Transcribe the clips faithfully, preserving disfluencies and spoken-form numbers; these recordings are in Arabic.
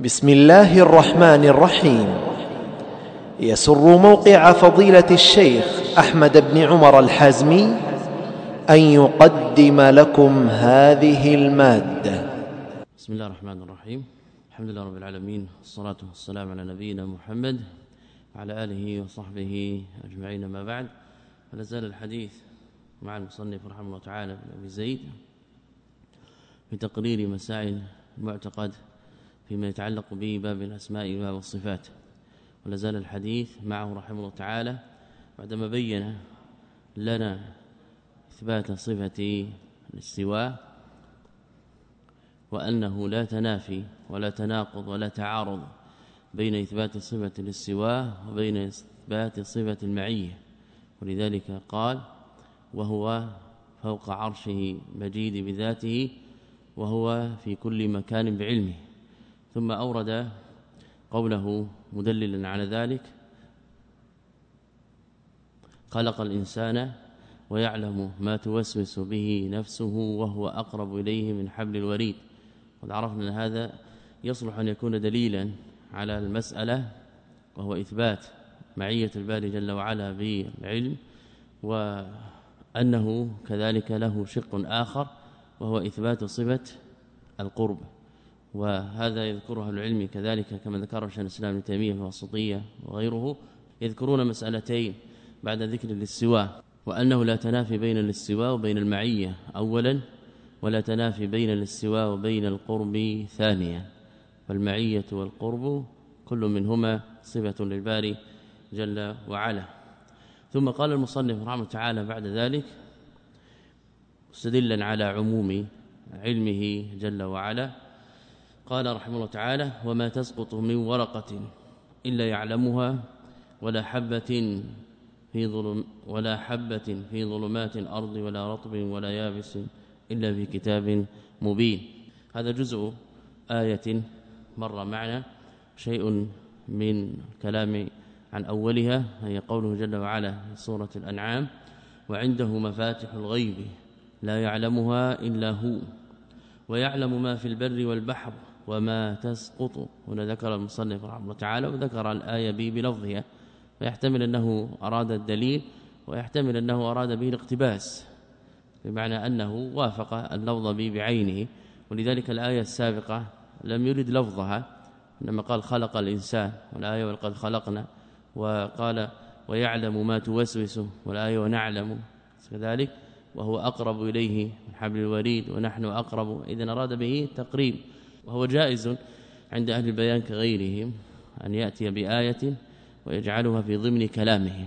بسم الله الرحمن الرحيم. يسر موقع فضيلة الشيخ أحمد بن عمر الحازمي أن يقدم لكم هذه المادة. بسم الله الرحمن الرحيم. الحمد لله رب العالمين، والصلاة والسلام على نبينا محمد وعلى آله وصحبه أجمعين. ما بعد، فلا زال الحديث مع المصنف رحمه الله تعالى بن أبي زيد في تقرير مسائل المعتقد فيما يتعلق به باب الأسماء وباب الصفات، ولا زال الحديث معه رحمه الله تعالى بعدما بين لنا إثبات صفة الاستواء وأنه لا تنافي ولا تناقض ولا تعارض بين إثبات صفة الاستواء وبين إثبات صفة المعية، ولذلك قال: وهو فوق عرشه مجيد بذاته وهو في كل مكان بعلمه. ثم أورد قوله مدللا على ذلك: خلق الإنسان ويعلم ما توسوس به نفسه وهو أقرب إليه من حبل الوريد. قد عرفنا أن هذا يصلح أن يكون دليلا على المسألة، وهو إثبات معية الباري جل وعلا بالعلم، وأنه كذلك له شق آخر وهو إثبات صفة القرب، وهذا يذكرها العلم كذلك كما ذكر شيخ الإسلام ابن تيمية في الوسطية وغيره، يذكرون مسألتين بعد ذكر الاستواء، وأنه لا تنافي بين الاستواء وبين المعية أولا، ولا تنافي بين الاستواء وبين القرب ثانيا، فالمعية والقرب كل منهما صفة للباري جل وعلا. ثم قال المصنف رحمه الله تعالى بعد ذلك مستدلا على عموم علمه جل وعلا، قال رحمه الله تعالى: وما تسقط من ورقة إلا يعلمها ولا حبة في ظلم ولا حبة في ظلمات الأرض ولا رطب ولا يابس إلا في كتاب مبين. هذا جزء آية مر معنا شيء من كلام عن أولها، هي قوله جل وعلا في سورة الأنعام: وعنده مفاتح الغيب لا يعلمها إلا هو ويعلم ما في البر والبحر وما تسقط. هنا ذكر المصنف رحمه الله تعالى وذكر الآية به بلفظها، فيحتمل أنه أراد الدليل ويحتمل أنه أراد به الاقتباس، بمعنى أنه وافق اللفظ به بعينه، ولذلك الآية السابقة لم يرد لفظها، إنما قال خلق الإنسان، والآية ولقد خلقنا، وقال ويعلم ما توسوس، والآية ونعلم كذلك، وهو أقرب إليه من حبل الوريد ونحن أقرب. إذن أراد به تقريب، وهو جائز عند أهل البيان كغيرهم أن يأتي بآية ويجعلها في ضمن كلامه،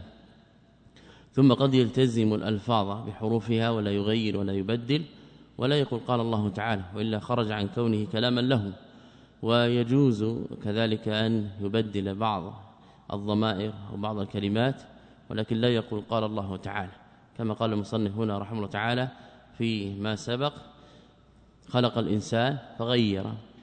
ثم قد يلتزم الألفاظ بحروفها ولا يغير ولا يبدل ولا يقول قال الله تعالى، وإلا خرج عن كونه كلاما له. ويجوز كذلك أن يبدل بعض الضمائر أو بعض الكلمات، ولكن لا يقول قال الله تعالى، كما قال المصنف هنا رحمه الله تعالى فيما سبق: خلق الإنسان فغير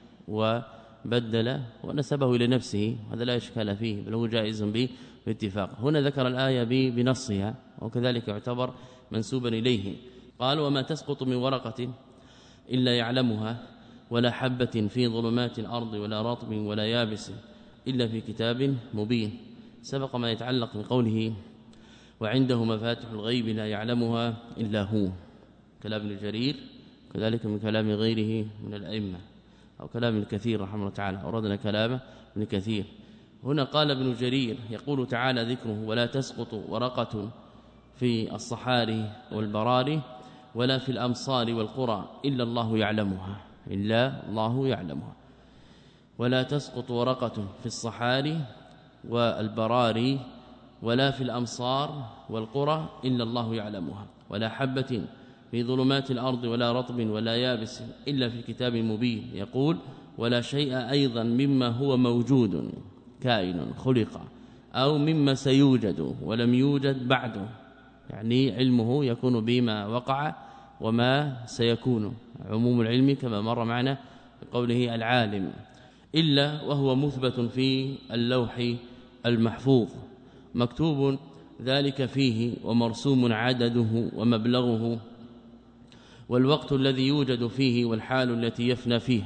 وبدل ونسبه إلى نفسه، هذا لا إشكال فيه بل هو جائز به باتفاق. هنا ذكر الآية بنصها وكذلك يعتبر منسوبا إليه. قال: وما تسقط من ورقة إلا يعلمها ولا حبة في ظلمات الأرض ولا رطب ولا يابس إلا في كتاب مبين. سبق ما يتعلق بقوله وعنده مفاتح الغيب لا يعلمها إلا هو، كلام ابن جرير، كذلك من كلام غيره من الأئمة، أو كلام الكثير رحمه الله تعالى، أردنا كلام ابن كثير. هنا قال ابن جرير يقول تعالى ذكره: ولا تسقط ورقة في الصحاري والبراري ولا في الأمصار والقرى إلا الله يعلمها إلا الله يعلمها. ولا تسقط ورقة في الصحاري والبراري ولا في الأمصار والقرى إلا الله يعلمها، ولا حبة في ظلمات الأرض ولا رطب ولا يابس إلا في كتاب مبين. يقول: ولا شيء أيضا مما هو موجود كائن خلق أو مما سيوجد ولم يوجد بعده، يعني علمه يكون بما وقع وما سيكون، عموم العلم كما مر معنا بقوله العالم، إلا وهو مثبت في اللوح المحفوظ مكتوب ذلك فيه ومرسوم عدده ومبلغه والوقت الذي يوجد فيه والحال التي يفنى فيها،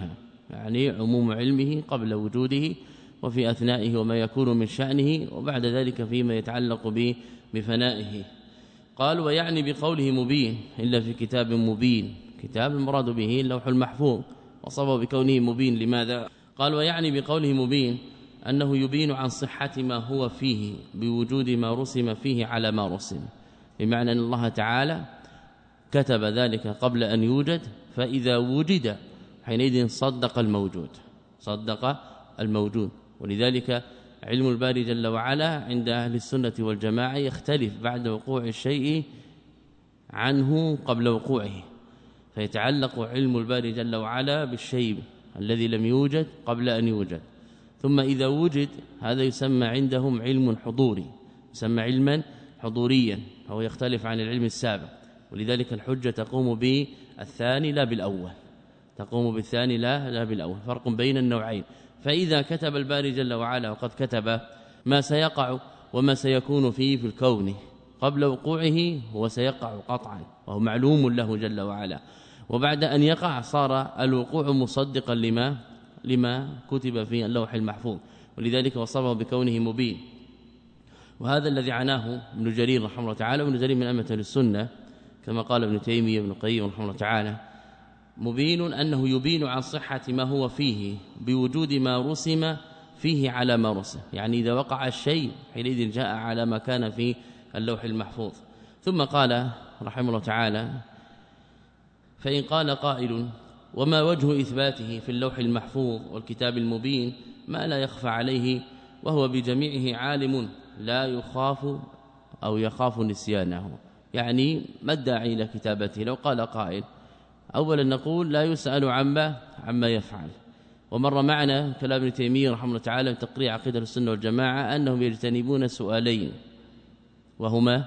يعني عموم علمه قبل وجوده وفي أثنائه وما يكون من شأنه وبعد ذلك فيما يتعلق به بفنائه. قال ويعني بقوله مبين إلا في كتاب مبين، كتاب المراد به اللوح المحفوظ، وصفه بكونه مبين. لماذا؟ قال ويعني بقوله مبين أنه يبين عن صحة ما هو فيه بوجود ما رسم فيه على ما رسم، بمعنى أن الله تعالى كتب ذلك قبل أن يوجد، فإذا وجد حينئذ صدق الموجود صدق الموجود. ولذلك علم الباري جل وعلا عند أهل السنة والجماعة يختلف بعد وقوع الشيء عنه قبل وقوعه، فيتعلق علم الباري جل وعلا بالشيء الذي لم يوجد قبل أن يوجد، ثم إذا وجد هذا يسمى عندهم علم حضوري، يسمى علما حضوريا، هو يختلف عن العلم السابق. ولذلك الحجة تقوم بالثاني لا بالأول، تقوم بالثاني لا لا بالأول، فرق بين النوعين. فإذا كتب الباري جل وعلا وقد كتب ما سيقع وما سيكون فيه في الكون قبل وقوعه هو سيقع قطعا وهو معلوم له جل وعلا، وبعد أن يقع صار الوقوع مصدقا لما لما كتب في اللوح المحفوظ، ولذلك وصفه بكونه مبين. وهذا الذي عناه ابن جرير رحمه الله تعالى، وابن جرير من أئمة السنة كما قال ابن تيمية ابن القيم رحمه الله تعالى، مبين أنه يبين عن صحة ما هو فيه بوجود ما رسم فيه على ما رسم، يعني إذا وقع الشيء حينئذ جاء على ما كان في اللوح المحفوظ. ثم قال رحمه الله تعالى فإن قال قائل وما وجه إثباته في اللوح المحفوظ والكتاب المبين ما لا يخفى عليه وهو بجميعه عالم لا يخاف أو يخاف نسيانه، يعني ما الداعي إلى كتابته؟ لو قال قائل أولا نقول لا يسأل عما عما يفعل، ومر معنا كلام ابن تيمية رحمه الله تعالى في تقرير عقيدة السنة والجماعة أنهم يجتنبون سؤالين، وهما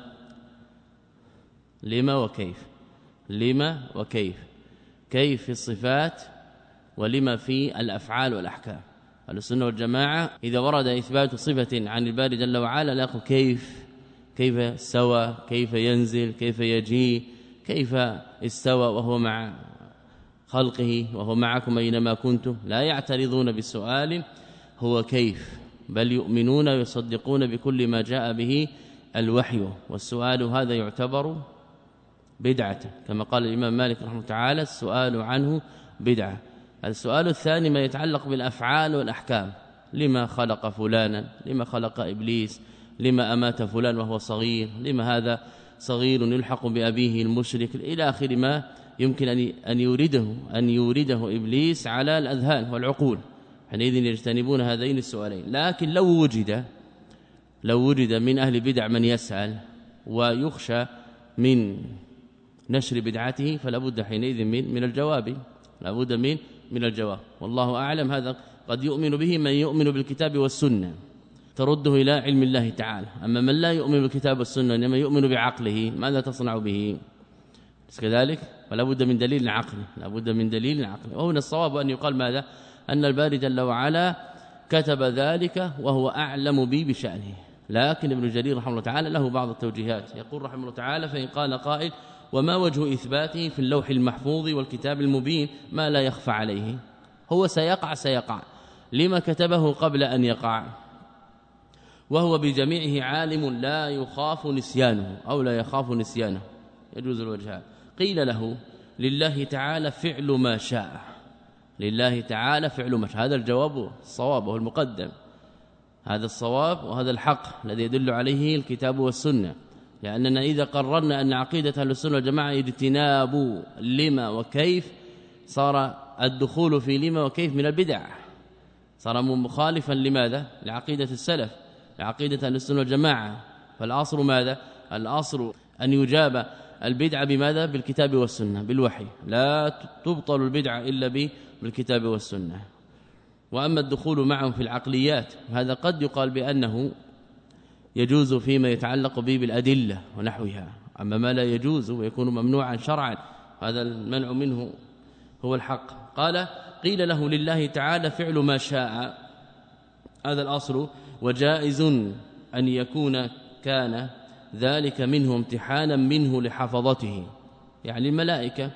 لما وكيف. لما وكيف، كيف في الصفات ولما في الأفعال والأحكام. السنة والجماعة إذا ورد إثبات صفة عن الباري جل وعلا لا يقول كيف، كيف استوى، كيف ينزل، كيف يجيء، كيف استوى وهو مع خلقه وهو معكم أينما كنتم، لا يعترضون بالسؤال هو كيف، بل يؤمنون ويصدقون بكل ما جاء به الوحي. والسؤال هذا يعتبر بدعة كما قال الإمام مالك رحمه الله تعالى السؤال عنه بدعة. السؤال الثاني ما يتعلق بالأفعال والأحكام، لما خلق فلانا، لما خلق إبليس، لما أمات فلان وهو صغير، لما هذا صغير يلحق بأبيه المشرك، إلى آخر ما يمكن أن يورده أن يورده إبليس على الأذهان والعقول، حينئذ يجتنبون هذين السؤالين. لكن لو وجد لو وجد من أهل بدع من يسأل ويخشى من نشر بدعته فلا بد حينئذ من من الجواب، لا بد من من الجواب. والله أعلم. هذا قد يؤمن به من يؤمن بالكتاب والسنة ترده إلى علم الله تعالى، أما من لا يؤمن بالكتاب والسنة إنما يؤمن بعقله ماذا تصنع به؟ كذلك فلا بد من دليل عقلي، لا بد من دليل عقلي. وهنا الصواب أن يقال ماذا؟ أن الباري جل وعلا كتب ذلك وهو أعلم به بشأنه. لكن ابن جرير رحمه الله تعالى له بعض التوجيهات، يقول رحمه الله تعالى فإن قال قائل وما وجه إثباته في اللوح المحفوظ والكتاب المبين ما لا يخفى عليه، هو سيقع سيقع لما كتبه قبل أن يقع، وهو بجميعه عالم لا يخاف نسيانه أو لا يخاف نسيانه، يجوز الوجهان. قيل له لله تعالى فعل ما شاء، لله تعالى فعل ما شاء، هذا الجواب الصواب وهو المقدم، هذا الصواب وهذا الحق الذي يدل عليه الكتاب والسنة. لأننا إذا قررنا أن عقيدة أهل السنة والجماعة اجتناب لما وكيف صار الدخول في لما وكيف من البدع، صار مخالفا لماذا؟ لعقيدة السلف، لعقيدة أهل السنة والجماعة. فالأصل ماذا؟ الأصل أن يجاب البدعة بماذا؟ بالكتاب والسنة بالوحي، لا تبطل البدعة إلا بالكتاب والسنة. وأما الدخول معهم في العقليات هذا قد يقال بأنه يجوز فيما يتعلق به بالأدلة ونحوها، أما ما لا يجوز ويكون ممنوعا شرعا هذا المنع منه هو الحق. قال قيل له لله تعالى فعل ما شاء، هذا الأصل، وجائز أن يكون كان ذلك منه امتحانا منه لحفظته، يعني الملائكة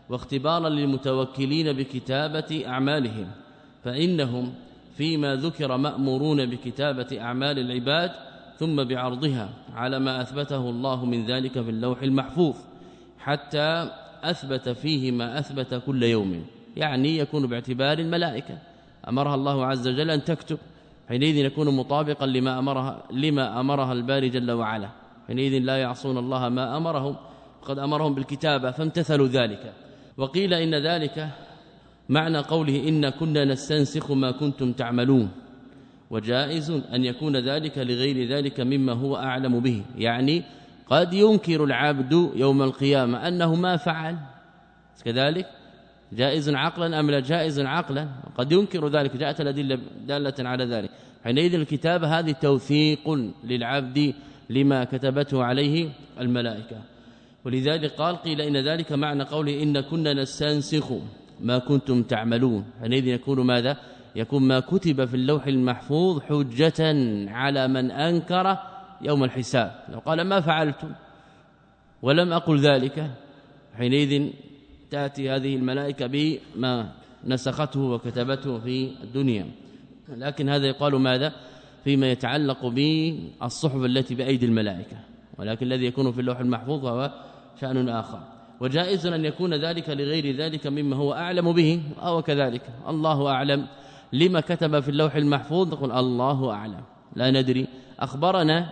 واختبارا للمتوكلين بكتابة أعمالهم، فإنهم فيما ذكر مأمورون بكتابة أعمال العباد ثم بعرضها على ما أثبته الله من ذلك في اللوح المحفوظ، حتى أثبت فيه ما أثبت كل يوم، يعني يكون باعتبار الملائكة أمرها الله عز وجل أن تكتب، حينئذ يكون مطابقا لما أمرها لما أمرها الباري جل وعلا، حينئذ لا يعصون الله ما أمرهم، قد أمرهم بالكتابة فامتثلوا ذلك. وقيل إن ذلك معنى قوله إن كنا نستنسخ ما كنتم تعملون، وجائز أن يكون ذلك لغير ذلك مما هو أعلم به، يعني قد ينكر العبد يوم القيامة أنه ما فعل كذلك، جائز عقلا أم لا جائز عقلا، قد ينكر ذلك، جاءت الأدلة دالة على ذلك، حينئذ الكتابة هذه توثيق للعبد لما كتبته عليه الملائكة. ولذلك قال قيل إن ذلك معنى قوله إن كنا نستنسخ ما كنتم تعملون، حينئذ يكون ماذا؟ يكون ما كتب في اللوح المحفوظ حجة على من أنكر يوم الحساب، لو قال ما فعلت ولم أقل ذلك، حينئذ تأتي هذه الملائكة بما نسخته وكتبته في الدنيا. لكن هذا يقال ماذا؟ فيما يتعلق بالصحف التي بأيدي الملائكة، ولكن الذي يكون في اللوح المحفوظ هو شأن آخر. وجائز أن يكون ذلك لغير ذلك مما هو أعلم به، أو كذلك الله أعلم لما كتب في اللوح المحفوظ، نقول الله أعلم لا ندري. أخبرنا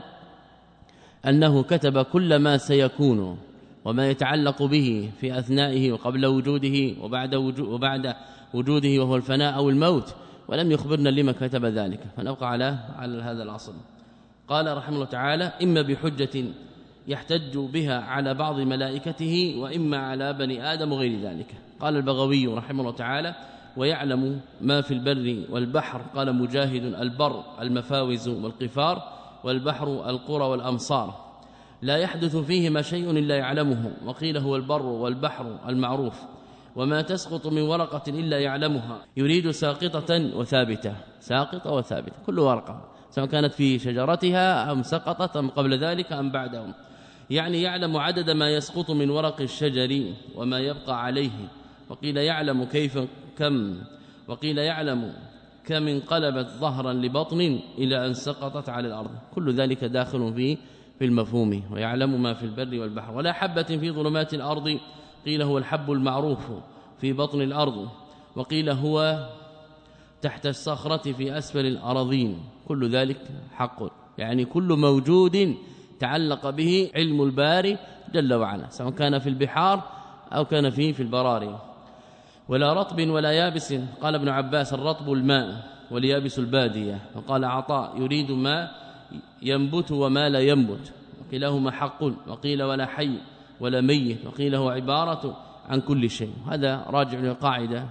أنه كتب كل ما سيكون وما يتعلق به في أثنائه وقبل وجوده وبعد وبعد وجوده وهو الفناء أو الموت، ولم يخبرنا لما كتب ذلك، فنبقى على على هذا الأصل. قال رحمه الله تعالى: إما بحجة يحتج بها على بعض ملائكته، وإما على بني آدم وغير ذلك. قال البغوي رحمه الله تعالى: ويعلم ما في البر والبحر. قال مجاهد: البر المفاوز والقفار، والبحر القرى والأمصار، لا يحدث فيهما شيء إلا يعلمه. وقيل هو البر والبحر المعروف، وما تسقط من ورقة إلا يعلمها، يريد ساقطة وثابتة، ساقطة وثابتة، كل ورقة سواء كانت في شجرتها أم سقطت أم قبل ذلك أم بعدهم، يعني يعلم عدد ما يسقط من ورق الشجر وما يبقى عليه. وقيل يعلم كيف كم، وقيل يعلم كم انقلبت ظهرا لبطن إلى أن سقطت على الأرض، كل ذلك داخل في في المفهوم. ويعلم ما في البر والبحر. ولا حبة في ظلمات الأرض، قيل هو الحب المعروف في بطن الأرض، وقيل هو تحت الصخرة في أسفل الأراضين، كل ذلك حق، يعني كل موجود تعلق به علم الباري جل وعلا، سواء كان في البحار أو كان فيه في البراري. ولا رطب ولا يابس. قال ابن عباس: الرطب الماء واليابس البادية. وقال عطاء: يريد ما ينبت وما لا ينبت، وكلاهما حق. وقيل ولا حي ولا ميت، وقيل هو عبارة عن كل شيء. هذا راجع للقاعدة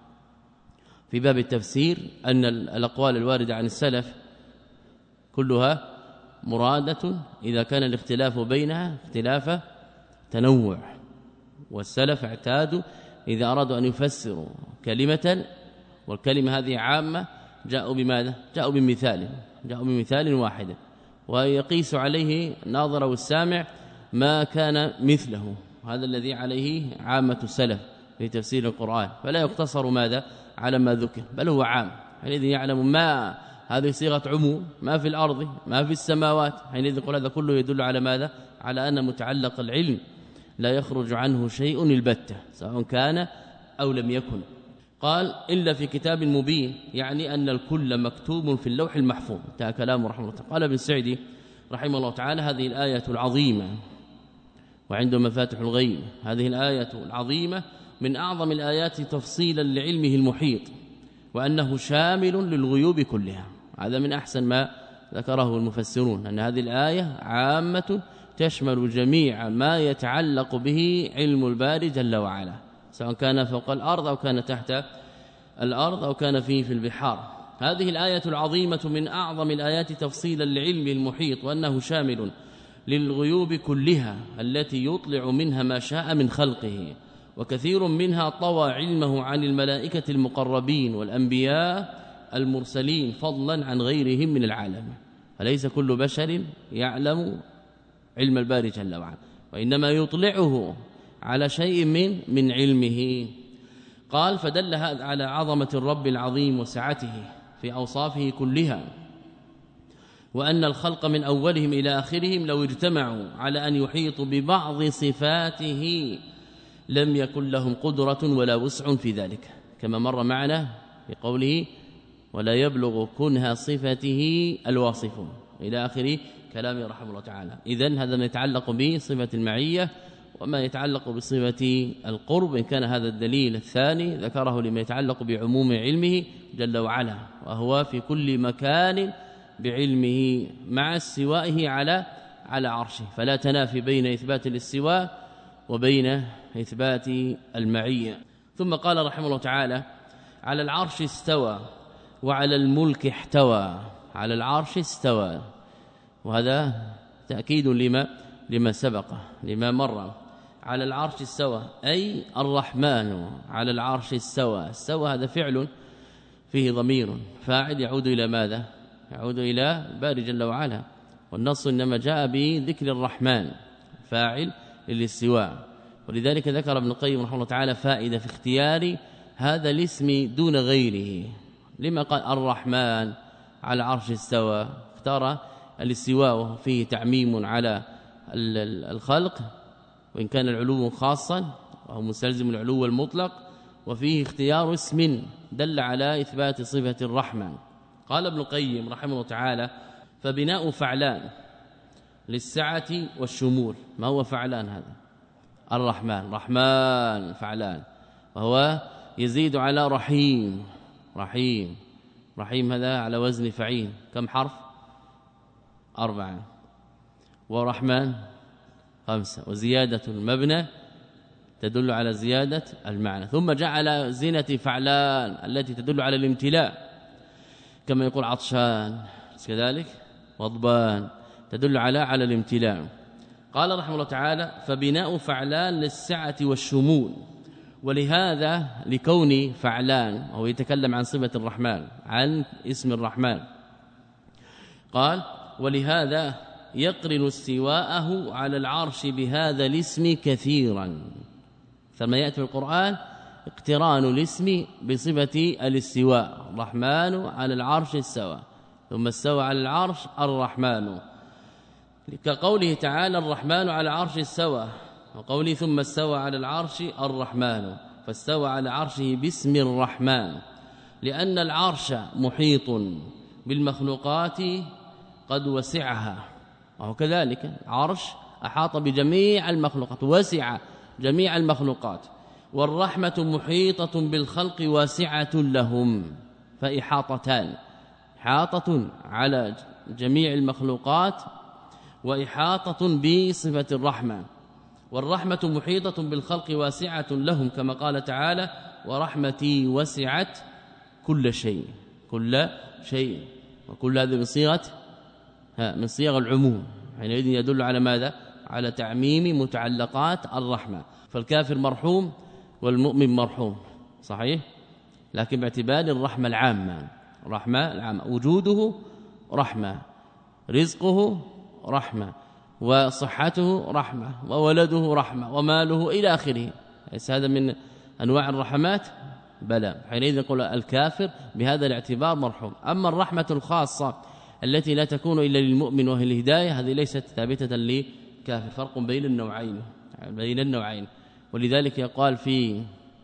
في باب التفسير أن الأقوال الواردة عن السلف كلها مرادة إذا كان الاختلاف بينها اختلاف تنوع، والسلف اعتادوا إذا أرادوا أن يفسروا كلمة والكلمة هذه عامة جاءوا بماذا؟ جاءوا بمثال جاءوا بمثال واحد، ويقيس عليه الناظر والسامع ما كان مثله. هذا الذي عليه عامة السلف في تفسير القرآن، فلا يقتصر ماذا على ما ذكر، بل هو عام، حينئذ يعلم ما، هذه صيغة عموم، ما في الأرض ما في السماوات، حينئذ يقول هذا كله يدل على ماذا؟ على أن متعلق العلم لا يخرج عنه شيء البتة سواء كان أو لم يكن. قال: إلا في كتاب مبين، يعني أن الكل مكتوب في اللوح المحفوظ. انتهى كلامه رحمه الله. قال ابن سعدي رحمه الله تعالى: هذه الآية العظيمة، وعنده مفاتح الغيب، هذه الآية العظيمة من أعظم الآيات تفصيلا لعلمه المحيط، وأنه شامل للغيوب كلها. هذا من أحسن ما ذكره المفسرون، أن هذه الآية عامة تشمل جميع ما يتعلق به علم الباري جل وعلا، سواء كان فوق الأرض أو كان تحت الأرض أو كان فيه في البحار. هذه الآية العظيمة من أعظم الآيات تفصيلا لعلمه المحيط، وأنه شامل للغيوب كلها التي يطلع منها ما شاء من خلقه، وكثير منها طوى علمه عن الملائكة المقربين والأنبياء المرسلين فضلا عن غيرهم من العالم. فليس كل بشر يعلم علم الباري جل وعلا، وإنما يطلعه على شيء من من علمه. قال فدل هذا على عظمة الرب العظيم وسعته في أوصافه كلها، وأن الخلق من أولهم إلى آخرهم لو اجتمعوا على أن يحيطوا ببعض صفاته لم يكن لهم قدرة ولا وسع في ذلك، كما مر معنا بقوله ولا يبلغ كنها صفته الواصفون إلى آخر كلامه رحمه الله تعالى. إذن هذا ما يتعلق بصفة المعية، وما يتعلق بصفة القرب إن كان هذا الدليل الثاني ذكره لما يتعلق بعموم علمه جل وعلا، وهو في كل مكان بعلمه مع استوائه على على عرشه، فلا تنافي بين إثبات الاستواء وبين إثبات المعية. ثم قال رحمه الله تعالى على العرش استوى وعلى الملك احتوى. على العرش استوى، وهذا تأكيد لما لما سبق لما مر. على العرش استوى أي الرحمن على العرش استوى. استوى هذا فعل فيه ضمير فاعل يعود إلى ماذا؟ يعود إلى الباري جل وعلا، والنص إنما جاء بذكر الرحمن فاعل للاستواء. ولذلك ذكر ابن القيم رحمه الله تعالى فائدة في اختيار هذا الاسم دون غيره. لما قال الرحمن على العرش استوى؟ اختار الاستواء فيه تعميم على الخلق، وإن كان العلو خاصا وهو مستلزم العلو المطلق، وفيه اختيار اسم دل على إثبات صفة الرحمن. قال ابن القيم رحمه الله تعالى فبناء فعلان للسعة والشمول. ما هو فعلان هذا؟ الرحمن، رحمن فعلان، وهو يزيد على رحيم. رحيم رحيم هذا على وزن فعيل، كم حرف؟ أربعة. ورحمن خمسة، وزيادة المبنى تدل على زيادة المعنى. ثم جعل زينة فعلان التي تدل على الامتلاء، كما يقول عطشان كذلك، غضبان تدل على على الامتلاء. قال رحمه الله تعالى فبناء فعلان للسعة والشمول. ولهذا لكون فعلان وهو يتكلم عن صفة الرحمن عن اسم الرحمن، قال ولهذا يقرن استواءه على العرش بهذا الاسم كثيرا. ثم يأتي في القرآن اقتران الاسم بصفة الاستواء. الرحمن على العرش استوى، ثم استوى على العرش الرحمن، كقوله تعالى الرحمن على العرش استوى، وقوله ثم استوى على العرش الرحمن، فاستوى على عرشه باسم الرحمن، لأن العرش محيط بالمخلوقات قد وسعها، وهو كذلك العرش أحاط بجميع المخلوقات، وسع جميع المخلوقات. والرحمة محيطة بالخلق واسعة لهم، فإحاطتان، إحاطة على جميع المخلوقات وإحاطة بصفة الرحمة. والرحمة محيطة بالخلق واسعة لهم، كما قال تعالى ورحمتي وسعت كل شيء. كل شيء، وكل هذا من صيغة من صيغ العموم، حينئذ يدل على ماذا؟ على تعميم متعلقات الرحمة. فالكافر مرحوم والمؤمن مرحوم، صحيح، لكن باعتبار الرحمة العامة. الرحمة العامة وجوده رحمة، رزقه رحمة، وصحته رحمة، وولده رحمة، وماله إلى آخره. ليس هذا من أنواع الرحمات؟ بلى. حينئذ يقول الكافر بهذا الاعتبار مرحوم. أما الرحمة الخاصة التي لا تكون إلا للمؤمن وهي الهداية، هذه ليست ثابتة للكافر. فرق بين النوعين بين النوعين ولذلك يقال في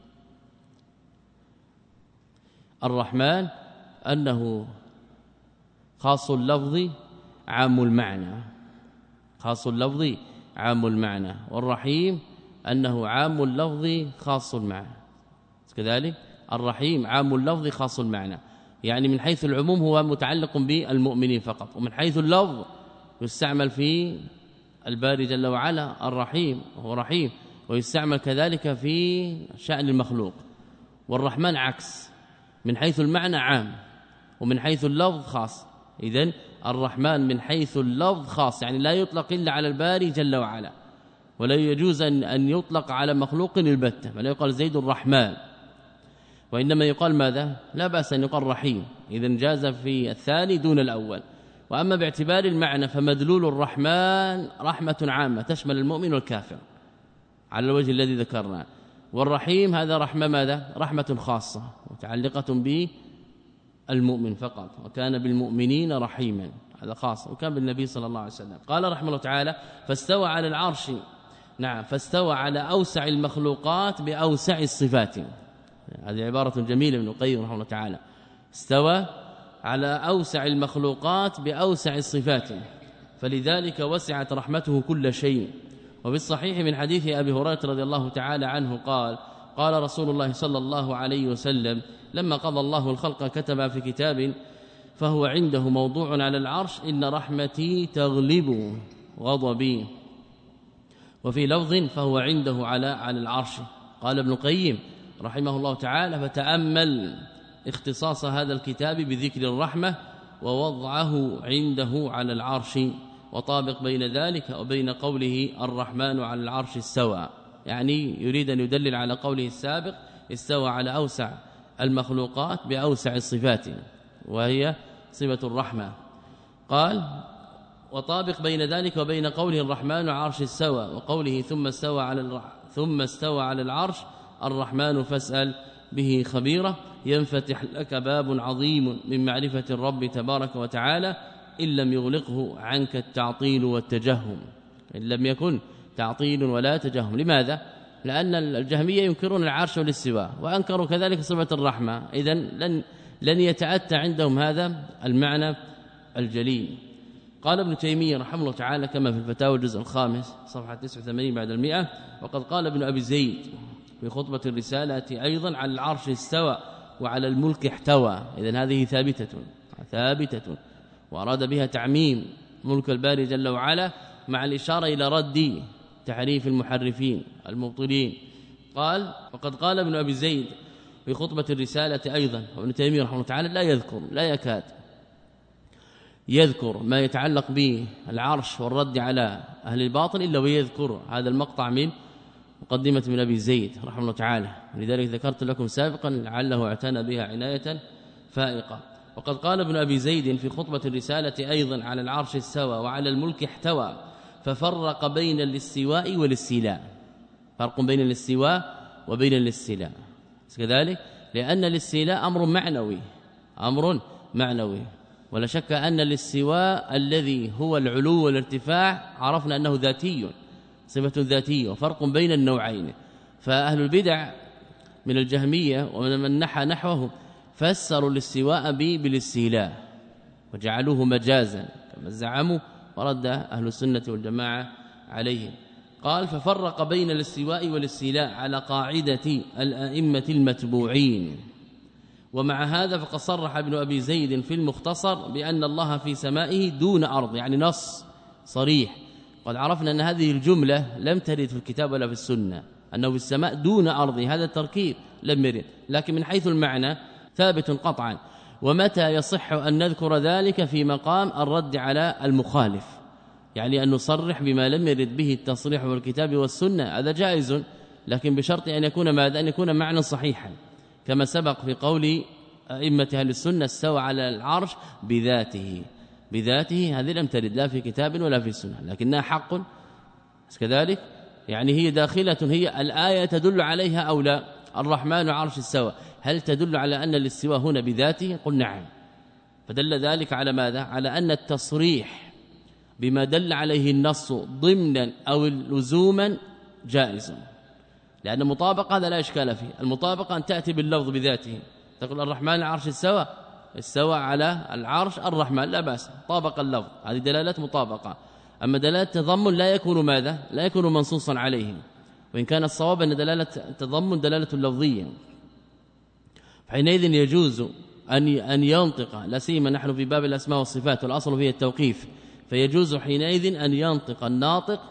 الرحمن أنه خاص اللفظ عام المعنى، خاص اللفظ عام المعنى. والرحيم أنه عام اللفظ خاص المعنى، كذلك الرحيم عام اللفظ خاص المعنى، يعني من حيث العموم هو متعلق بالمؤمنين فقط، ومن حيث اللفظ يستعمل في الباري جل وعلا الرحيم وهو رحيم، ويستعمل كذلك في شأن المخلوق. والرحمن عكس، من حيث المعنى عام ومن حيث اللفظ خاص. إذن الرحمن من حيث اللفظ خاص، يعني لا يطلق إلا على الباري جل وعلا، ولا يجوز أن يطلق على مخلوق البتة، فلا يقال زيد الرحمن، وإنما يقال ماذا؟ لا بأس أن يقال رحيم، إذن جاز في الثاني دون الأول. وأما باعتبار المعنى فمدلول الرحمن رحمة عامة تشمل المؤمن والكافر، على الوجه الذي ذكرنا. والرحيم هذا رحمة ماذا؟ رحمة خاصة متعلقة بالمؤمن فقط، وكان بالمؤمنين رحيما، هذا خاص، وكان بالنبي صلى الله عليه وسلم. قال رحمه الله تعالى فاستوى على العرش، نعم فاستوى على أوسع المخلوقات بأوسع الصفات. هذه عبارة جميلة من القيم رحمه الله تعالى، استوى على أوسع المخلوقات بأوسع الصفات، فلذلك وسعت رحمته كل شيء. وبالصحيح من حديث أبي هريرة رضي الله تعالى عنه قال قال رسول الله صلى الله عليه وسلم لما قضى الله الخلق كتب في كتاب فهو عنده موضوع على العرش إن رحمتي تغلب غضبي، وفي لفظ فهو عنده على على العرش. قال ابن القيم رحمه الله تعالى فتأمل اختصاص هذا الكتاب بذكر الرحمة ووضعه عنده على العرش، وطابق بين ذلك وبين قوله الرحمن على العرش استوى، يعني يريد أن يدلل على قوله السابق استوى على أوسع المخلوقات بأوسع الصفات وهي صفة الرحمة. قال وطابق بين ذلك وبين قوله الرحمن على العرش استوى وقوله ثم استوى على الر... ثم استوى على العرش الرحمن فاسأل به خبيرا، ينفتح لك باب عظيم من معرفة الرب تبارك وتعالى إن لم يغلقه عنك التعطيل والتجهم، إن لم يكن تعطيل ولا تجهم. لماذا؟ لأن الجهمية ينكرون العرش والاستواء وأنكروا كذلك صفة الرحمة، إذن لن لن يتأتى عندهم هذا المعنى الجليل. قال ابن تيمية رحمه الله تعالى كما في الفتاوى الجزء الخامس صفحة تسعة وثمانين بعد المئة، وقد قال ابن أبي زيد في خطبة الرسالة أيضا على العرش استوى وعلى الملك احتوى، إذن هذه ثابتة ثابتة وأراد بها تعميم ملك الباري جل وعلا مع الإشارة إلى رد تحريف المحرفين المبطلين. قال وقد قال ابن أبي زيد في خطبة الرسالة أيضا، وابن تيمية رحمه الله تعالى لا يذكر لا يكاد يذكر ما يتعلق بالعرش والرد على أهل الباطل إلا ويذكر هذا المقطع من مقدمة من أبي زيد رحمه الله تعالى، لذلك ذكرت لكم سابقا لعله اعتنى بها عناية فائقة. وقد قال ابن أبي زيد في خطبة الرسالة أيضا على العرش استوى وعلى الملك احتوى، ففرق بين الاستواء والاستيلاء، فرق بين الاستواء وبين الاستيلاء كذلك، لأن الاستيلاء أمر معنوي أمر معنوي ولا شك أن الاستواء الذي هو العلو والارتفاع عرفنا أنه ذاتي صفة ذاتية، وفرق بين النوعين. فأهل البدع من الجهمية ومن من نحى نحوه فسروا الاستواء بالاستيلاء وجعلوه مجازا كما زعموا، ورد أهل السنة والجماعة عليهم. قال ففرق بين الاستواء والاستيلاء على قاعدة الأئمة المتبوعين. ومع هذا فقد صرح ابن أبي زيد في المختصر بأن الله في سمائه دون أرض، يعني نص صريح. قد عرفنا أن هذه الجملة لم ترد في الكتاب ولا في السنة، أنه في السماء دون أرض، هذا التركيب لم يرد، لكن من حيث المعنى ثابت قطعا. ومتى يصح أن نذكر ذلك؟ في مقام الرد على المخالف، يعني أن نصرح بما لم يرد به التصريح والكتاب والسنة، هذا جائز، لكن بشرط أن يكون ماذا؟ أن يكون معنى صحيحا، كما سبق في قول أئمة أهل السنة استوى على العرش بذاته بذاته، هذه لم ترد لا في كتاب ولا في سنة، لكنها حق كذلك، يعني هي داخلة، هي الآية تدل عليها أو لا؟ الرحمن عرش استوى، هل تدل على أن الاستواء هنا بذاته؟ قل نعم. فدل ذلك على ماذا؟ على أن التصريح بما دل عليه النص ضمنا أو لزوما جائز، لأن المطابقة هذا لا إشكال فيه، المطابقة أن تأتي باللفظ بذاته، تقول الرحمن عرش استوى استوى على العرش الرحمن، لا بأس، طابق اللفظ، هذه دلالة مطابقة. أما دلالة تضمن لا يكون ماذا؟ لا يكون منصوصا عليه، وإن كان الصواب أن دلالة التضمن دلالة لفظية، حينئذ يجوز أن أن ينطق، لا سيما نحن في باب الأسماء والصفات والأصل فيه التوقيف، فيجوز حينئذ أن ينطق الناطق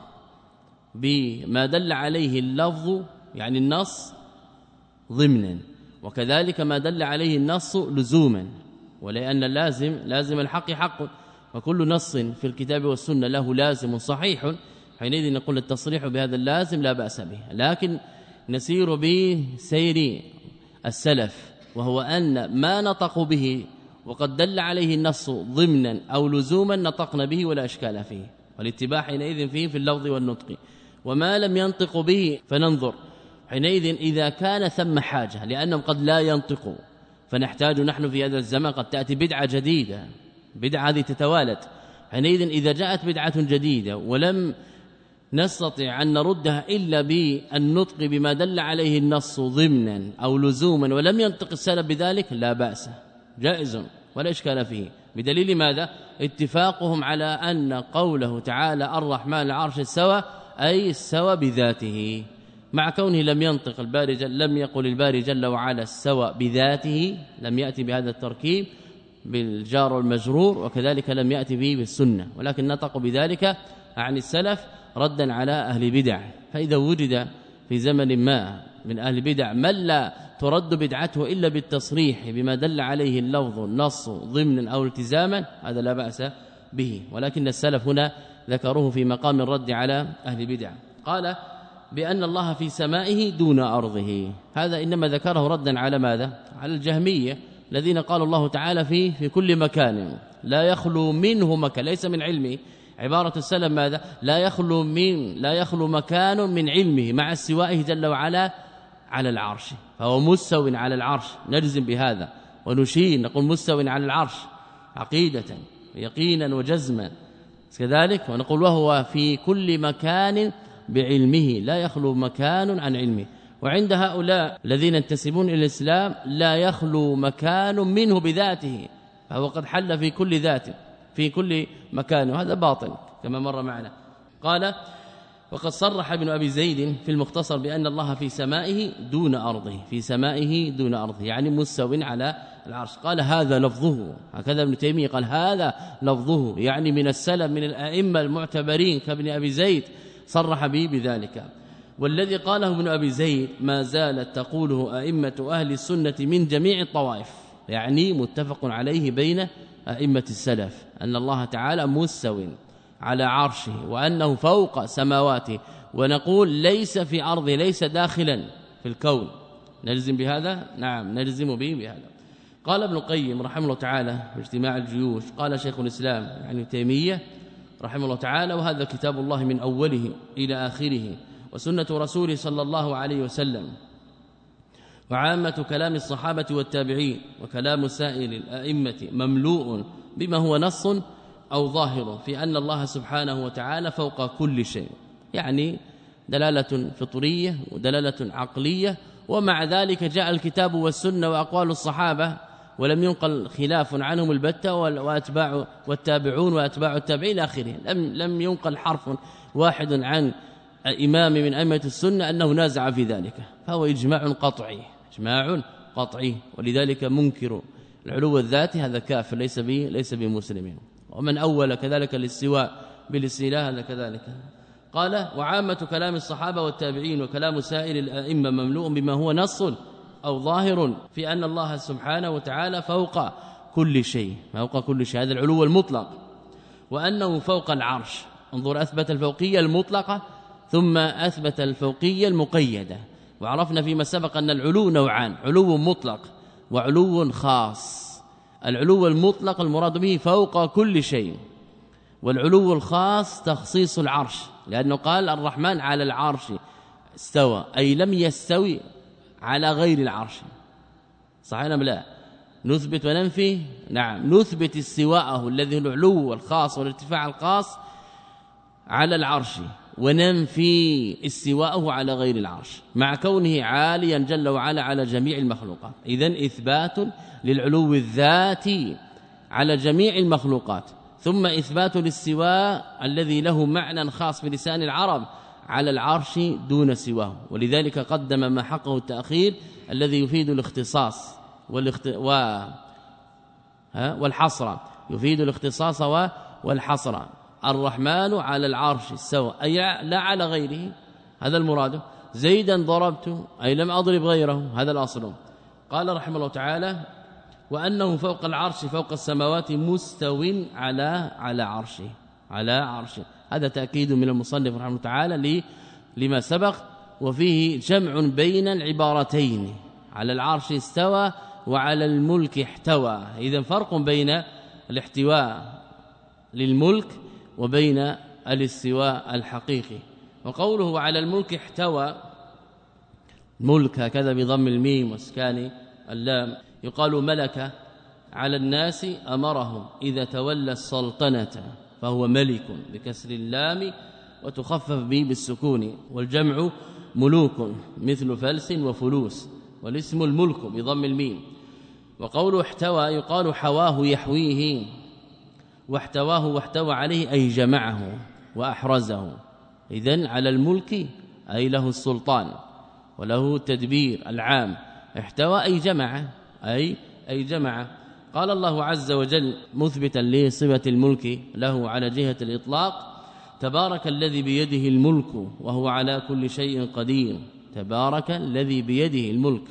بما دل عليه اللفظ يعني النص ضمنا، وكذلك ما دل عليه النص لزوما، ولأن اللازم لازم الحق حق، وكل نص في الكتاب والسنة له لازم صحيح، حينئذ نقول التصريح بهذا اللازم لا بأس به، لكن نسير بسير السلف، وهو أن ما نطقوا به وقد دل عليه النص ضمنا أو لزوما نطقنا به ولا إشكال فيه، والاتباع حينئذ فيه في اللفظ والنطق. وما لم ينطق به فننظر حينئذ إذا كان ثم حاجة لأنهم قد لا ينطقوا فنحتاج نحن في هذا الزمان قد تأتي بدعة جديدة بدعة هذه تتوالد حينئذ إذا جاءت بدعة جديدة ولم نستطيع أن نردها إلا بالنطق بما دل عليه النص ضمنا أو لزوما ولم ينطق السلف بذلك لا بأس جائز ولا إشكال فيه بدليل ماذا اتفاقهم على أن قوله تعالى الرحمن العرش استوى أي استوى بذاته مع كونه لم ينطق الباري جل لم يقل الباري جل وعلا استوى بذاته لم يأتي بهذا التركيب بالجار والمجرور وكذلك لم يأتي به بالسنة ولكن نطقوا بذلك عن السلف ردا على أهل بدع فإذا وجد في زمن ما من أهل بدع من لا ترد بدعته إلا بالتصريح بما دل عليه اللفظ النص ضمنا أو التزاما هذا لا بأس به ولكن السلف هنا ذكروه في مقام الرد على أهل بدع قال بأن الله في سمائه دون أرضه هذا إنما ذكره ردا على ماذا على الجهمية الذين قالوا الله تعالى فيه في كل مكان لا يخلو منه مكان ليس من علمه عبارة السلف ماذا لا يخلو من لا يخلو مكان من علمه مع استوائه جل وعلا على العرش فهو مستو على العرش نجزم بهذا ونشير نقول مستو على العرش عقيدة يقينا وجزما كذلك ونقول وهو في كل مكان بعلمه لا يخلو مكان عن علمه وعند هؤلاء الذين ينتسبون إلى الإسلام لا يخلو مكان منه بذاته فهو قد حل في كل ذات في كل مكان وهذا باطل كما مر معنا قال وقد صرح ابن أبي زيد في المختصر بأن الله في سمائه دون أرضه في سمائه دون أرضه يعني مستو على العرش قال هذا لفظه هكذا ابن تيمية قال هذا لفظه يعني من السلف من الأئمة المعتبرين كابن أبي زيد صرح به بذلك والذي قاله ابن أبي زيد ما زالت تقوله أئمة أهل السنة من جميع الطوائف يعني متفق عليه بين أئمة السلف أن الله تعالى مستو على عرشه وأنه فوق سماواته ونقول ليس في أرضه ليس داخلا في الكون نلزم بهذا نعم نلزم به بهذا قال ابن القيم رحمه الله تعالى في اجتماع الجيوش قال شيخ الإسلام يعني تيمية رحمه الله تعالى وهذا كتاب الله من أوله إلى آخره وسنة رسوله صلى الله عليه وسلم وعامة كلام الصحابة والتابعين وكلام سائر الأئمة مملوء بما هو نص أو ظاهر في أن الله سبحانه وتعالى فوق كل شيء يعني دلالة فطرية ودلالة عقلية ومع ذلك جاء الكتاب والسنة وأقوال الصحابة ولم ينقل خلاف عنهم البتة واتباع والتابعون واتباع التابعين الى اخره لم لم ينقل حرف واحد عن امام من ائمه السنه انه نازع في ذلك فهو اجماع قطعي اجماع قطعي ولذلك منكر العلو الذاتي هذا كافر ليس به ليس بمسلم ومن اول كذلك الاستواء بالاستيلاء هذا كذلك قال وعامه كلام الصحابه والتابعين وكلام سائر الائمه مملوء بما هو نص أو ظاهر في أن الله سبحانه وتعالى فوق كل شيء فوق كل شيء هذا العلو المطلق وأنه فوق العرش انظر أثبت الفوقية المطلقة ثم أثبت الفوقية المقيدة وعرفنا فيما سبق أن العلو نوعان علو مطلق وعلو خاص العلو المطلق المراد به فوق كل شيء والعلو الخاص تخصيص العرش لأنه قال الرحمن على العرش استوى أي لم يستوي على غير العرش صحيح ام لا نثبت وننفي نعم نثبت استواءه الذي هو العلو الخاص والارتفاع الخاص على العرش وننفي استواءه على غير العرش مع كونه عاليا جل وعلا على جميع المخلوقات اذن اثبات للعلو الذاتي على جميع المخلوقات ثم اثبات الاستواء الذي له معنى خاص بلسان العرب على العرش دون سواه ولذلك قدم ما حقه التأخير الذي يفيد الاختصاص والاخت... و... ها والحصر يفيد الاختصاص و... والحصر الرحمن على العرش استوى أي لا على غيره هذا المراد زيدا ضربت أي لم أضرب غيره هذا الأصل قال رحمه الله تعالى وأنه فوق العرش فوق السماوات مستو على على عرشه على عرشه هذا تأكيد من المصنف رحمه الله تعالى لما سبق وفيه جمع بين العبارتين على العرش استوى وعلى الملك احتوى إذن فرق بين الاحتواء للملك وبين الاستواء الحقيقي وقوله على الملك احتوى ملك هكذا بضم الميم واسكان اللام يقال ملك على الناس أمرهم إذا تولى السلطنة فهو ملك بكسر اللام وتخفف به بالسكون والجمع ملوك مثل فلس وفلوس والاسم الملك بضم الميم. وقوله احتوى يقال حواه يحويه واحتواه واحتوى عليه أي جمعه وأحرزه. إذن على الملك أي له السلطان وله التدبير العام. احتوى أي جمع أي أي جمع. قال الله عز وجل مثبتا لصفة الملك له على جهة الإطلاق تبارك الذي بيده الملك وهو على كل شيء قدير. تبارك الذي بيده الملك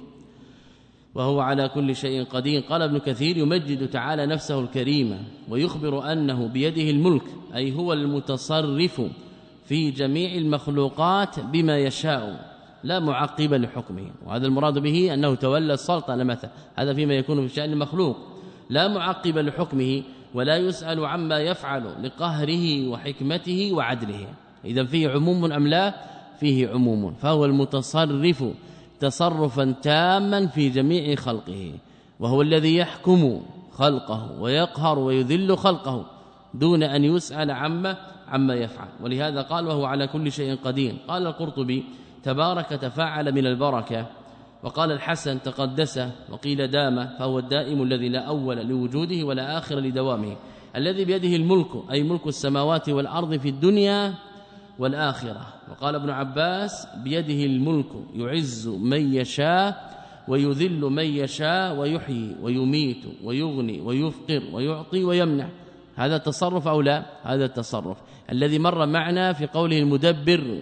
وهو على كل شيء قدير. قال ابن كثير يمجد تعالى نفسه الكريمة ويخبر أنه بيده الملك أي هو المتصرف في جميع المخلوقات بما يشاء لا معقب لحكمه. وهذا المراد به أنه تولى السلطنة مثلا هذا فيما يكون في شأن المخلوق لا معقب لحكمه ولا يسأل عما يفعل لقهره وحكمته وعدله. إذا فيه عموم أم لا؟ فيه عموم. فهو المتصرف تصرفا تاما في جميع خلقه وهو الذي يحكم خلقه ويقهر ويذل خلقه دون أن يسأل عما عما يفعل. ولهذا قال وهو على كل شيء قدير. قال القرطبي تبارك تفاعل من البركة. وقال الحسن تقدس وقيل دام فهو الدائم الذي لا أول لوجوده ولا آخر لدوامه الذي بيده الملك أي ملك السماوات والأرض في الدنيا والآخرة. وقال ابن عباس بيده الملك يعز من يشاء ويذل من يشاء ويحيي ويميت ويغني ويفقر ويعطي ويمنع. هذا التصرف أو لا؟ هذا التصرف الذي مر معنا في قوله المدبر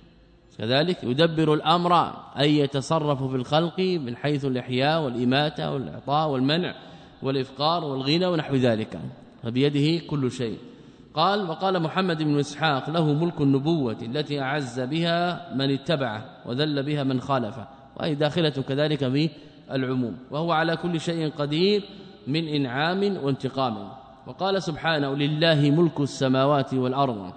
كذلك يدبر الأمر أي يتصرف في الخلق من حيث الإحياء والإماتة والإعطاء والمنع والإفقار والغنى ونحو ذلك فبيده كل شيء. قال وقال محمد بن إسحاق له ملك النبوة التي أعز بها من اتبعه وذل بها من خالفه وهي داخلة كذلك في العموم. وهو على كل شيء قدير من إنعام وانتقام. وقال سبحانه لله ملك السماوات والأرض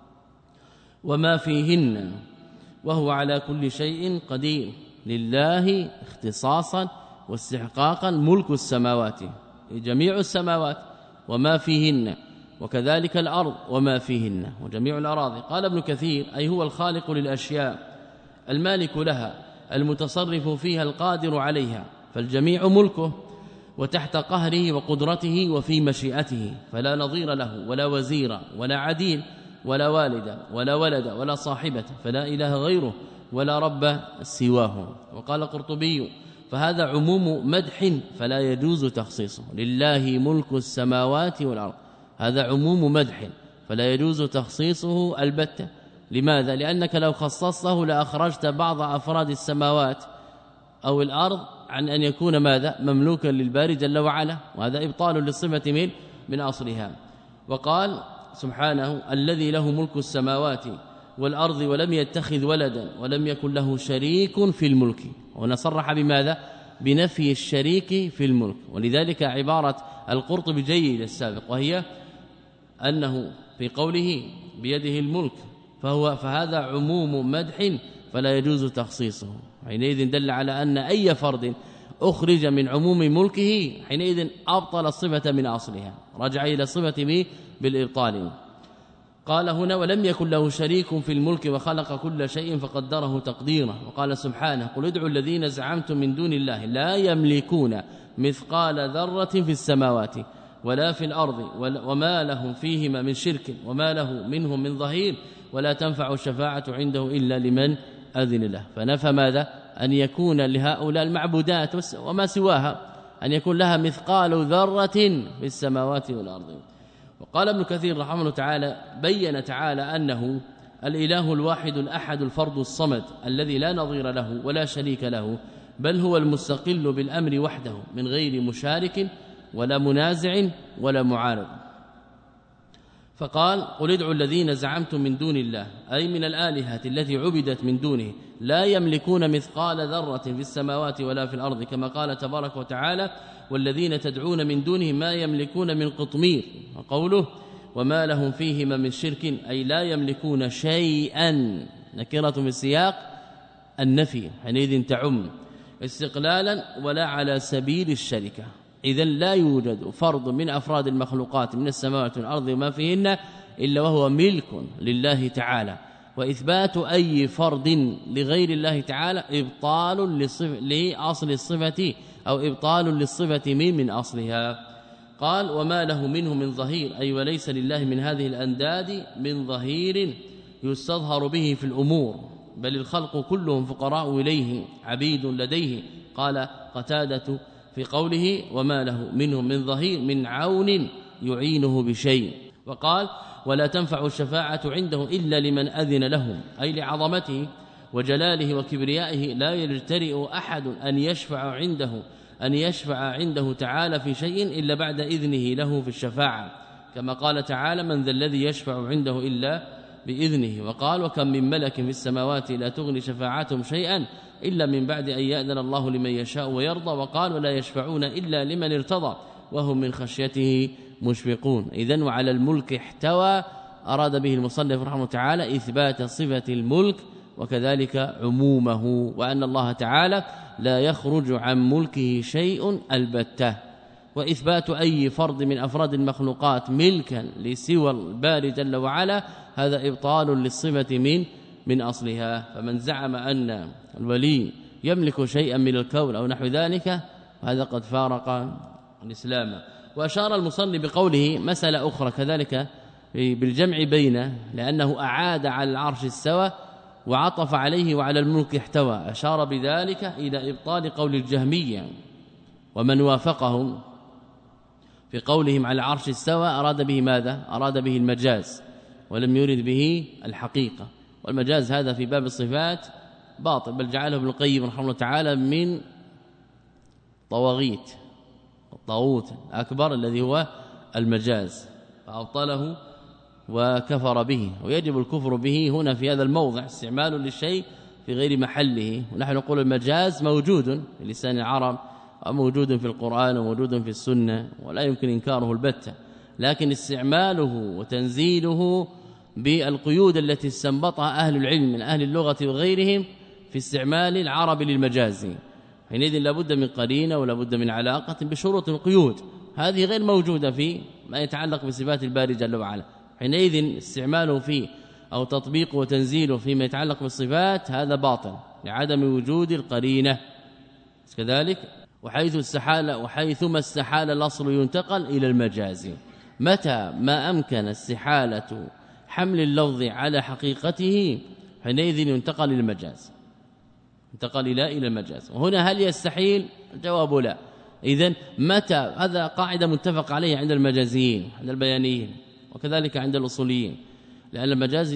وما فيهن وهو على كل شيء قدير. لله اختصاصا واستحقاقا ملك السماوات جميع السماوات وما فيهن وكذلك الأرض وما فيهن وجميع الأراضي. قال ابن كثير أي هو الخالق للأشياء المالك لها المتصرف فيها القادر عليها فالجميع ملكه وتحت قهره وقدرته وفي مشيئته فلا نظير له ولا وزير ولا عديل ولا والد ولا ولد ولا صاحبة فلا إله غيره ولا رب سواه. وقال القرطبي فهذا عموم مدح فلا يجوز تخصيصه. لله ملك السماوات والأرض هذا عموم مدح فلا يجوز تخصيصه البتة. لماذا؟ لأنك لو خصصته لأخرجت بعض أفراد السماوات أو الأرض عن أن يكون ماذا مملوكا للباري جل وعلا وهذا إبطال للصفة من من أصلها. وقال سبحانه الذي له ملك السماوات والأرض ولم يتخذ ولدا ولم يكن له شريك في الملك. ونصرح بماذا؟ بنفي الشريك في الملك. ولذلك عبارة القرطبي جيد السابق وهي أنه في قوله بيده الملك فهو فهذا عموم مدح فلا يجوز تخصيصه. حينئذ دل على أن أي فرد أخرج من عموم ملكه حينئذ أبطل الصفة من أصلها رجع إلى الصفة به بالإبطال. قال هنا ولم يكن له شريك في الملك وخلق كل شيء فقدره تقديره. وقال سبحانه قل ادعوا الذين زعمتم من دون الله لا يملكون مثقال ذرة في السماوات ولا في الأرض وما لهم فيهما من شرك وما له منهم من ظهير ولا تنفع الشفاعة عنده إلا لمن أذن له. فنفى ماذا؟ أن يكون لهؤلاء المعبودات وما سواها أن يكون لها مثقال ذرة في السماوات والأرض. وقال ابن كثير رحمه الله تعالى بين تعالى أنه الإله الواحد الأحد الفرد الصمد الذي لا نظير له ولا شريك له بل هو المستقل بالأمر وحده من غير مشارك ولا منازع ولا معارض. فقال قل ادعوا الذين زعمتم من دون الله أي من الآلهة التي عبدت من دونه لا يملكون مثقال ذرة في السماوات ولا في الأرض كما قال تبارك وتعالى والذين تدعون من دونه ما يملكون من قطمير. وقوله وما لهم فيهما من شرك أي لا يملكون شيئا، نكرة في السياق النفي حينئذ تعم استقلالا ولا على سبيل الشركة. إذن لا يوجد فرد من أفراد المخلوقات من السماوات والأرض وما فيهن إلا وهو ملك لله تعالى، وإثبات أي فرد لغير الله تعالى إبطال لأصل الصفة أو إبطال للصفة من من أصلها. قال وما له منه من ظهير أي وليس لله من هذه الأنداد من ظهير يستظهر به في الأمور، بل الخلق كلهم فقراء إليه عبيد لديه. قال قتادة في قوله وما له منهم من ظهير من عون يعينه بشيء. وقال ولا تنفع الشفاعة عنده إلا لمن أذن له، أي لعظمته وجلاله وكبريائه لا يجترئ أحد أن يشفع عنده أن يشفع عنده تعالى في شيء إلا بعد إذنه له في الشفاعة، كما قال تعالى من ذا الذي يشفع عنده إلا بإذنه. وقال وكم من ملك في السماوات لا تغني شفاعتهم شيئا إلا من بعد أن يأذن الله لمن يشاء ويرضى. وقال ولا يشفعون إلا لمن ارتضى وهم من خشيته مشفقون. إذن وعلى الملك احتوى أراد به المصنف رحمه تعالى إثبات صفة الملك وكذلك عمومه، وأن الله تعالى لا يخرج عن ملكه شيء البتة، وإثبات أي فرد من أفراد المخلوقات ملكا لسوى الباري جل وعلا هذا إبطال للصفة من من أصلها. فمن زعم أن الولي يملك شيئا من الكون أو نحو ذلك هذا قد فارق الإسلام. وأشار المصنف بقوله مسألة أخرى كذلك بالجمع بينه، لأنه أعاد على العرش استوى وعطف عليه وعلى الملك احتوى، أشار بذلك إلى إبطال قول الجهمية ومن وافقهم في قولهم على العرش استوى أراد به ماذا؟ أراد به المجاز ولم يرد به الحقيقة، والمجاز هذا في باب الصفات باطل، بل جعله ابن القيم رحمه الله تعالى من طواغيت الطاغوت الأكبر الذي هو المجاز، فأبطله وكفر به. ويجب الكفر به هنا في هذا الموضع استعمال للشيء في غير محله. ونحن نقول المجاز موجود في لسان العرب وموجود في القرآن وموجود في السنة ولا يمكن إنكاره البتة، لكن استعماله وتنزيله بالقيود التي استنبطها أهل العلم من أهل اللغة وغيرهم في استعمال العرب للمجاز، حينئذ لابد من قرينة ولابد من علاقة بشروط القيود، هذه غير موجودة في ما يتعلق بصفات الباري جل وعلا. حينئذ استعماله فيه أو تطبيقه وتنزيله فيما يتعلق بالصفات هذا باطل لعدم وجود القرينة كذلك. وحيث استحال وحيثما استحال الأصل ينتقل إلى المجاز، متى ما أمكن استحالة حمل اللفظ على حقيقته حينئذ ينتقل إلى المجاز، انتقل إلى إلى المجاز. وهنا هل يستحيل؟ الجواب لا. إذن متى؟ هذا قاعدة متفق عليه عند المجازيين عند البيانيين وكذلك عند الأصوليين، لأن المجاز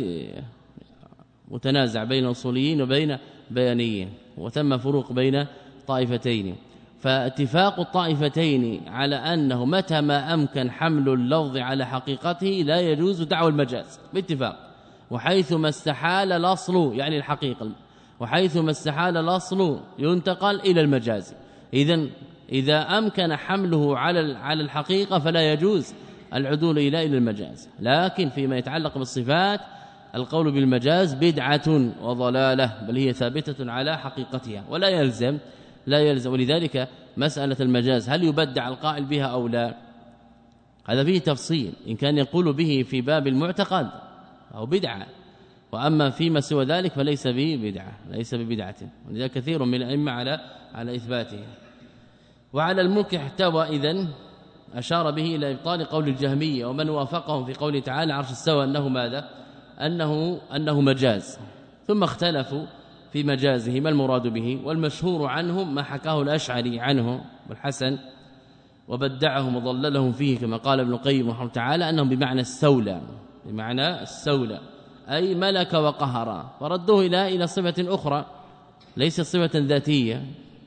متنازع بين الأصوليين وبين بيانيين وتم فروق بين طائفتين، فاتفاق الطائفتين على أنه متى ما أمكن حمل اللفظ على حقيقته لا يجوز دعوى المجاز باتفاق. وحيثما استحال الأصل يعني الحقيقة، وحيثما استحال الأصل ينتقل إلى المجاز. إذن إذا أمكن حمله على على الحقيقة فلا يجوز العدول إلى إلى المجاز، لكن فيما يتعلق بالصفات القول بالمجاز بدعة وضلالة، بل هي ثابتة على حقيقتها ولا يلزم لا يلزم. ولذلك مسألة المجاز هل يبدع القائل بها أو لا هذا فيه تفصيل، إن كان يقول به في باب المعتقد أو بدعة، وأما فيما سوى ذلك فليس به بدعة ليس ببدعة، ولذلك كثير من الأئمة على على إثباته. وعلى الملك احتوى إذن أشار به إلى إبطال قول الجهمية ومن وافقهم في قوله تعالى عرش استوى أنه ماذا؟ أنه أنه مجاز، ثم اختلفوا في مجازه ما المراد به، والمشهور عنهم ما حكاه الأشعري عنه والحسن وبدعهم وضللهم فيه كما قال ابن القيم رحمه تعالى أنهم بمعنى السولى، بمعنى السولى أي ملك وقهر، فردوه إلى إلى صفة أخرى ليست صفة ذاتية.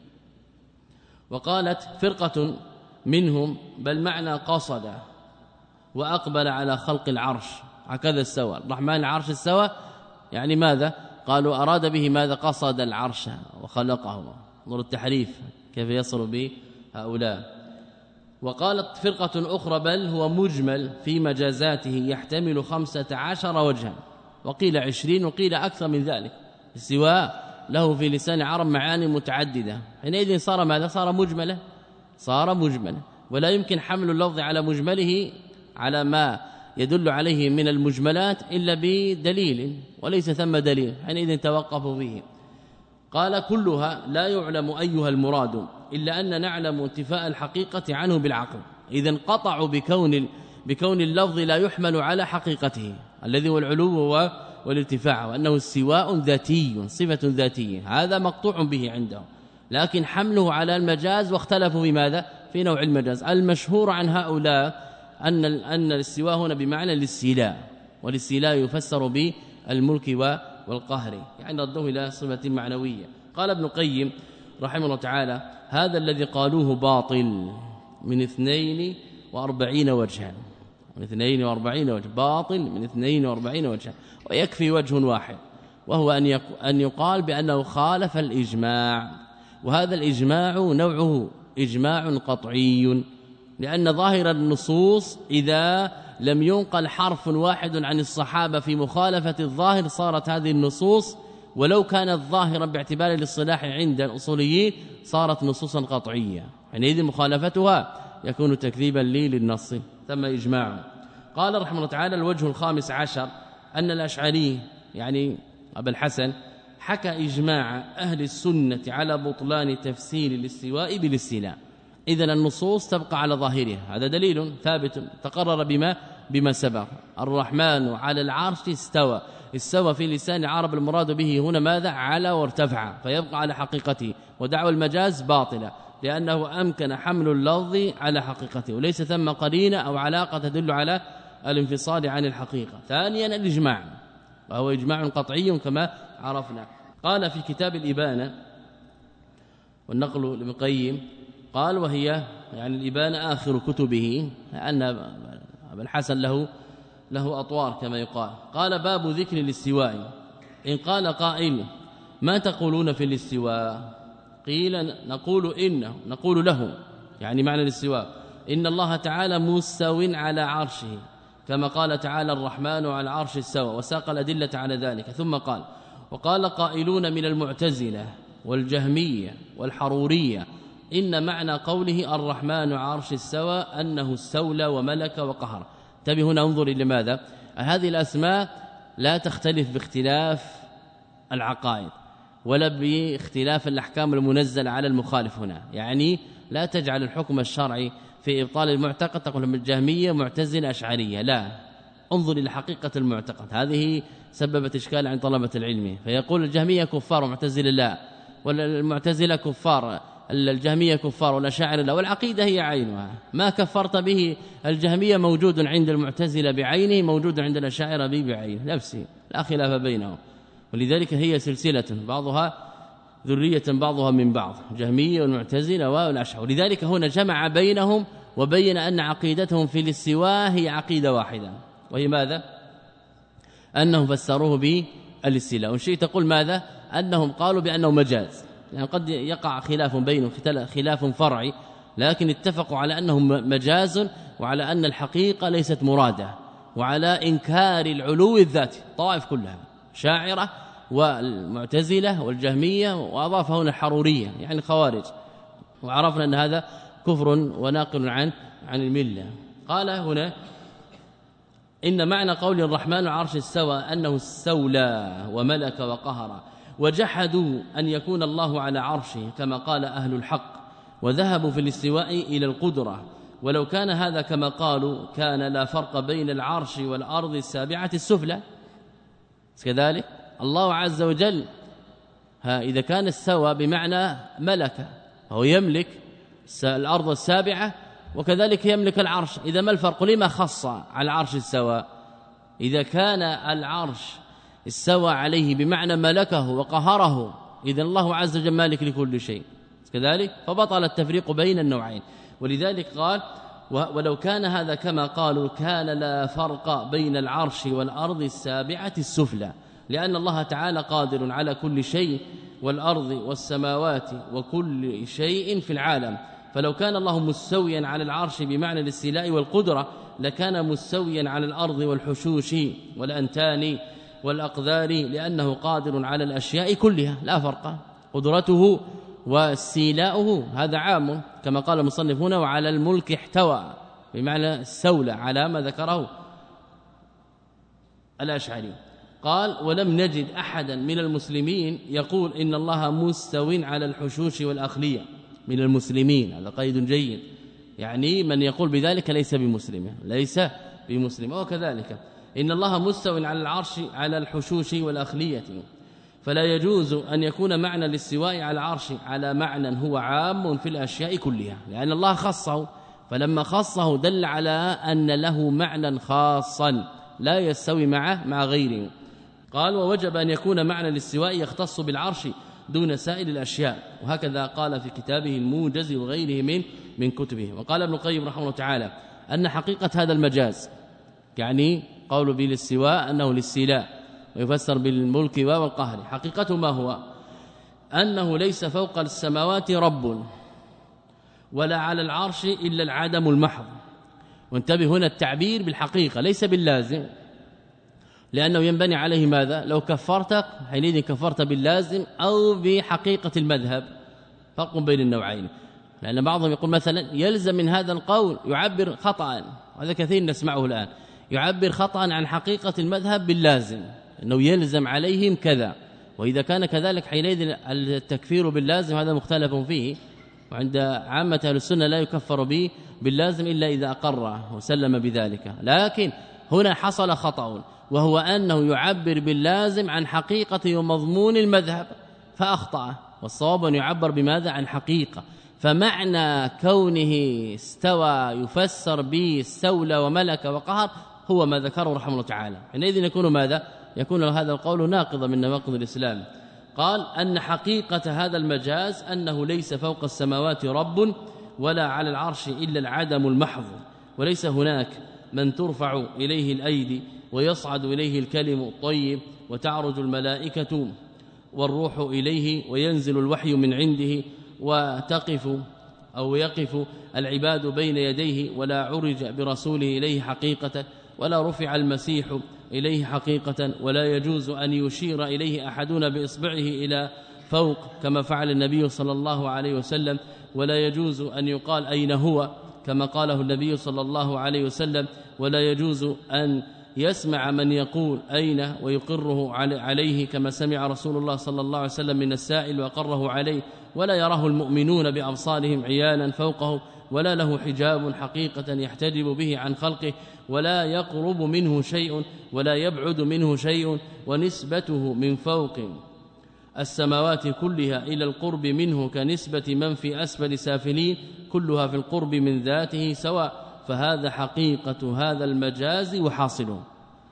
وقالت فرقة منهم بل معنى قصد وأقبل على خلق العرش، هكذا استوى الرحمن العرش استوى يعني ماذا؟ قالوا أراد به ماذا؟ قصد العرش وخلقه. انظروا التحريف كيف يصل به هؤلاء. وقالت فرقة أخرى بل هو مجمل في مجازاته يحتمل خمسة عشر وجها، وقيل عشرين وقيل أكثر من ذلك. السواء له في لسان العرب معاني متعددة، حينئذ صار ماذا؟ صار مجملا، صار مجملا، ولا يمكن حمل اللفظ على مجمله على ما يدل عليه من المجملات إلا بدليل، وليس ثم دليل، حينئذ توقفوا فيه. قال كلها لا يعلم أيها المراد إلا أن نعلم انتفاء الحقيقة عنه بالعقل. إذن قطعوا بكون بكون اللفظ لا يحمل على حقيقته الذي هو العلو والارتفاع، وأنه استواء ذاتي صفة ذاتية، هذا مقطوع به عندهم، لكن حمله على المجاز واختلفوا بماذا؟ في نوع المجاز. المشهور عن هؤلاء أن أن الاستواء هنا بمعنى الاستيلاء، والاستيلاء يفسر بالملك والقهر، يعني رده إلى صفة معنوية. قال ابن القيم رحمه الله تعالى هذا الذي قالوه باطل من اثنين وأربعين وجها، من اثنين وأربعين وجه، باطل من اثنين وأربعين وجها، ويكفي وجه واحد، وهو أن أن يقال بأنه خالف الإجماع، وهذا الإجماع نوعه إجماع قطعي، لأن ظاهر النصوص إذا لم ينقل حرف واحد عن الصحابة في مخالفة الظاهر صارت هذه النصوص ولو كانت ظاهرا باعتبار الاصطلاح عند الأصوليين صارت نصوصا قطعية، حينئذ مخالفتها يكون تكذيبا لي للنص، ثم إجماع. قال رحمه الله تعالى الوجه الخامس عشر أن الأشعري يعني أبا الحسن حكى إجماع أهل السنة على بطلان تفسير الاستواء بالاستيلاء. إذن النصوص تبقى على ظاهرها، هذا دليل ثابت تقرر بما بما سبق. الرحمن على العرش استوى، استوى في لسان العرب المراد به هنا ماذا؟ على وارتفع، فيبقى على حقيقته، ودعوى المجاز باطلة لأنه أمكن حمل اللفظ على حقيقته، وليس ثم قرينة أو علاقة تدل على الانفصال عن الحقيقة. ثانيا الإجماع، وهو إجماع قطعي كما عرفنا. قال في كتاب الإبانة والنقل لابن القيم قال وهي يعني الإبانة آخر كتبه، أن أبا الحسن له له أطوار كما يقال. قال باب ذكر الاستواء، إن قال قائل ما تقولون في الاستواء؟ قيل نقول إنه نقول له، يعني معنى الاستواء إن الله تعالى مستو على عرشه، كما قال تعالى الرحمن على العرش استوى، وساق الأدلة على ذلك. ثم قال وقال قائلون من المعتزلة والجهمية والحرورية إن معنى قوله الرحمن على العرش استوى أنه استولى وملك وقهر. انتبه هنا، انظر إلى ماذا؟ هذه الأسماء لا تختلف باختلاف العقائد ولا باختلاف الأحكام المنزلة على المخالف هنا، يعني لا تجعل الحكم الشرعي في إبطال المعتقد تقول من الجهمية معتزلة أشعرية، لا، انظر إلى حقيقة المعتقد. هذه سببت إشكال عند طلبة العلم، فيقول الجهمية كفار ومعتزلة لا، والمعتزلة كفار، الجهمية كفار والأشاعرة لا، والعقيدة هي عينها، ما كفرت به الجهمية موجود عند المعتزلة بعينه، موجود عند الأشاعرة به بعينه نفسه، لا خلاف بينهم. ولذلك هي سلسلة بعضها ذرية بعضها من بعض، جهمية والمعتزلة والأشاعرة. ولذلك هنا جمع بينهم وبين أن عقيدتهم في الاستواء هي عقيدة واحدة، وهي ماذا؟ أنهم فسروه بالاستيلاء. والشيء تقول ماذا؟ أنهم قالوا بأنه مجاز، يعني قد يقع خلاف بينهم خلاف فرعي، لكن اتفقوا على أنه مجاز، وعلى أن الحقيقة ليست مرادة، وعلى إنكار العلو الذاتي. طوائف كلها شاعرة والمعتزلة والجهمية، وأضاف هنا الحرورية يعني الخوارج، وعرفنا أن هذا كفر وناقل عن عن الملة. قال هنا إن معنى قول الرحمن على العرش استوى أنه استولى وملك وقهر، وجحدوا أن يكون الله على عرشه كما قال أهل الحق، وذهبوا في الاستواء إلى القدرة، ولو كان هذا كما قالوا كان لا فرق بين العرش والأرض السابعة السفلى. كذلك الله عز وجل ها إذا كان استوى بمعنى ملك، هو يملك الأرض السابعة وكذلك يملك العرش، إذا ما الفرق؟ لما خص على العرش استوى؟ إذا كان العرش استوى عليه بمعنى ملكه وقهره، إذا الله عز وجل مالك لكل شيء، كذلك فبطل التفريق بين النوعين. ولذلك قال ولو كان هذا كما قالوا كان لا فرق بين العرش والأرض السابعة السفلى، لأن الله تعالى قادر على كل شيء، والأرض والسماوات وكل شيء في العالم، فلو كان الله مستويا على العرش بمعنى الاستيلاء والقدرة لكان مستويا على الأرض والحشوش والأنتان والأقذار لأنه قادر على الأشياء كلها لا فرق. قدرته واستيلاؤه هذا عام كما قال المصنف هنا، وعلى الملك احتوى بمعنى السولة على ما ذكره الأشعري. قال ولم نجد أحدا من المسلمين يقول إن الله مستو على الحشوش والأخلية من المسلمين، هذا قيد جيد، يعني من يقول بذلك ليس بمسلم ليس بمسلم. وكذلك إن الله مستو على العرش على الحشوش والأخلية، فلا يجوز أن يكون معنى الاستواء على العرش على معنى هو عام في الأشياء كلها، لأن الله خصه، فلما خصه دل على أن له معنى خاصا لا يستوي معه مع غيره. قال ووجب أن يكون معنى الاستواء يختص بالعرش دون سائر الأشياء، وهكذا قال في كتابه الموجز وغيره من من كتبه. وقال ابن القيم رحمه الله تعالى أن حقيقة هذا المجاز، يعني قول بالاستواء أنه للسلاء ويفسر بالملك والقهر، حقيقته ما هو؟ أنه ليس فوق السماوات رب ولا على العرش إلا العدم المحض. وانتبه هنا التعبير بالحقيقة ليس باللازم، لأنه ينبني عليه ماذا؟ لو كفرت حينئذ كفرت باللازم أو بحقيقة المذهب، فرق بين النوعين. لأن بعضهم يقول مثلا يلزم من هذا القول يعبر خطأ، وهذا كثير نسمعه الآن، يعبر خطأ عن حقيقة المذهب باللازم أنه يلزم عليهم كذا، وإذا كان كذلك حينئذ التكفير باللازم هذا مختلف فيه، وعند عامة أهل السنة لا يكفر به باللازم إلا إذا أقر وسلم بذلك. لكن هنا حصل خطأ، وهو أنه يعبر باللازم عن حقيقة ومضمون المذهب فأخطأ، والصواب أن يعبر بماذا؟ عن حقيقة. فمعنى كونه استوى يفسر به استولى وملك وقهر هو ما ذكره رحمه الله تعالى، حينئذ يكون ماذا؟ يكون هذا القول ناقضا من نواقض الإسلام. قال أن حقيقة هذا المجاز أنه ليس فوق السماوات رب ولا على العرش إلا العدم المحض، وليس هناك من ترفع إليه الأيدي ويصعد إليه الكلم الطيب وتعرج الملائكة والروح إليه وينزل الوحي من عنده وتقف أو يقف العباد بين يديه، ولا عرج برسوله إليه حقيقة، ولا رفع المسيح إليه حقيقة، ولا يجوز أن يشير إليه أحدنا بإصبعه إلى فوق كما فعل النبي صلى الله عليه وسلم، ولا يجوز أن يقال أين هو كما قاله النبي صلى الله عليه وسلم، ولا يجوز أن يسمع من يقول أين ويقره عليه كما سمع رسول الله صلى الله عليه وسلم من السائل وقره عليه، ولا يراه المؤمنون بأبصارهم عيانا فوقه، ولا له حجاب حقيقة يحتجب به عن خلقه، ولا يقرب منه شيء ولا يبعد منه شيء، ونسبته من فوق السماوات كلها إلى القرب منه كنسبة من في أسفل سافلين، كلها في القرب من ذاته سواء. فهذا حقيقة هذا المجاز وحاصله،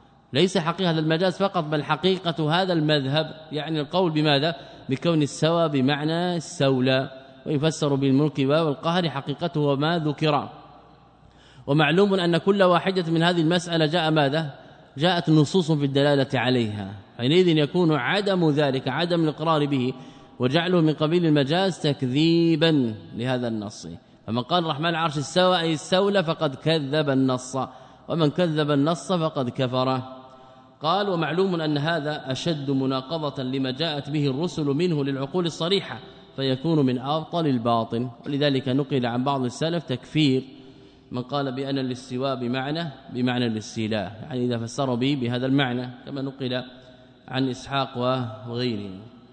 ليس حقيقة هذا المجاز فقط بل حقيقة هذا المذهب، يعني القول بماذا؟ بكون السوى بمعنى السولى، ويفسر بالملك والقهر حقيقته وما ذكر. ومعلوم أن كل واحدة من هذه المسألة جاء ماذا؟ جاءت نصوص في الدلالة عليها، حينئذ يكون عدم ذلك عدم الإقرار به وجعله من قبيل المجاز تكذيبا لهذا النص. فمن قال الرحمن العرش استوى أي استولى فقد كذب النص، ومن كذب النص فقد كفر. قال ومعلوم أن هذا أشد مناقضة لما جاءت به الرسل منه للعقول الصريحة، فيكون من أبطل الباطن. ولذلك نقل عن بعض السلف تكفير من قال بأن الاستواء بمعنى بمعنى الاستيلاء، يعني إذا فسروا به بهذا المعنى، كما نقل عن إسحاق وغيره.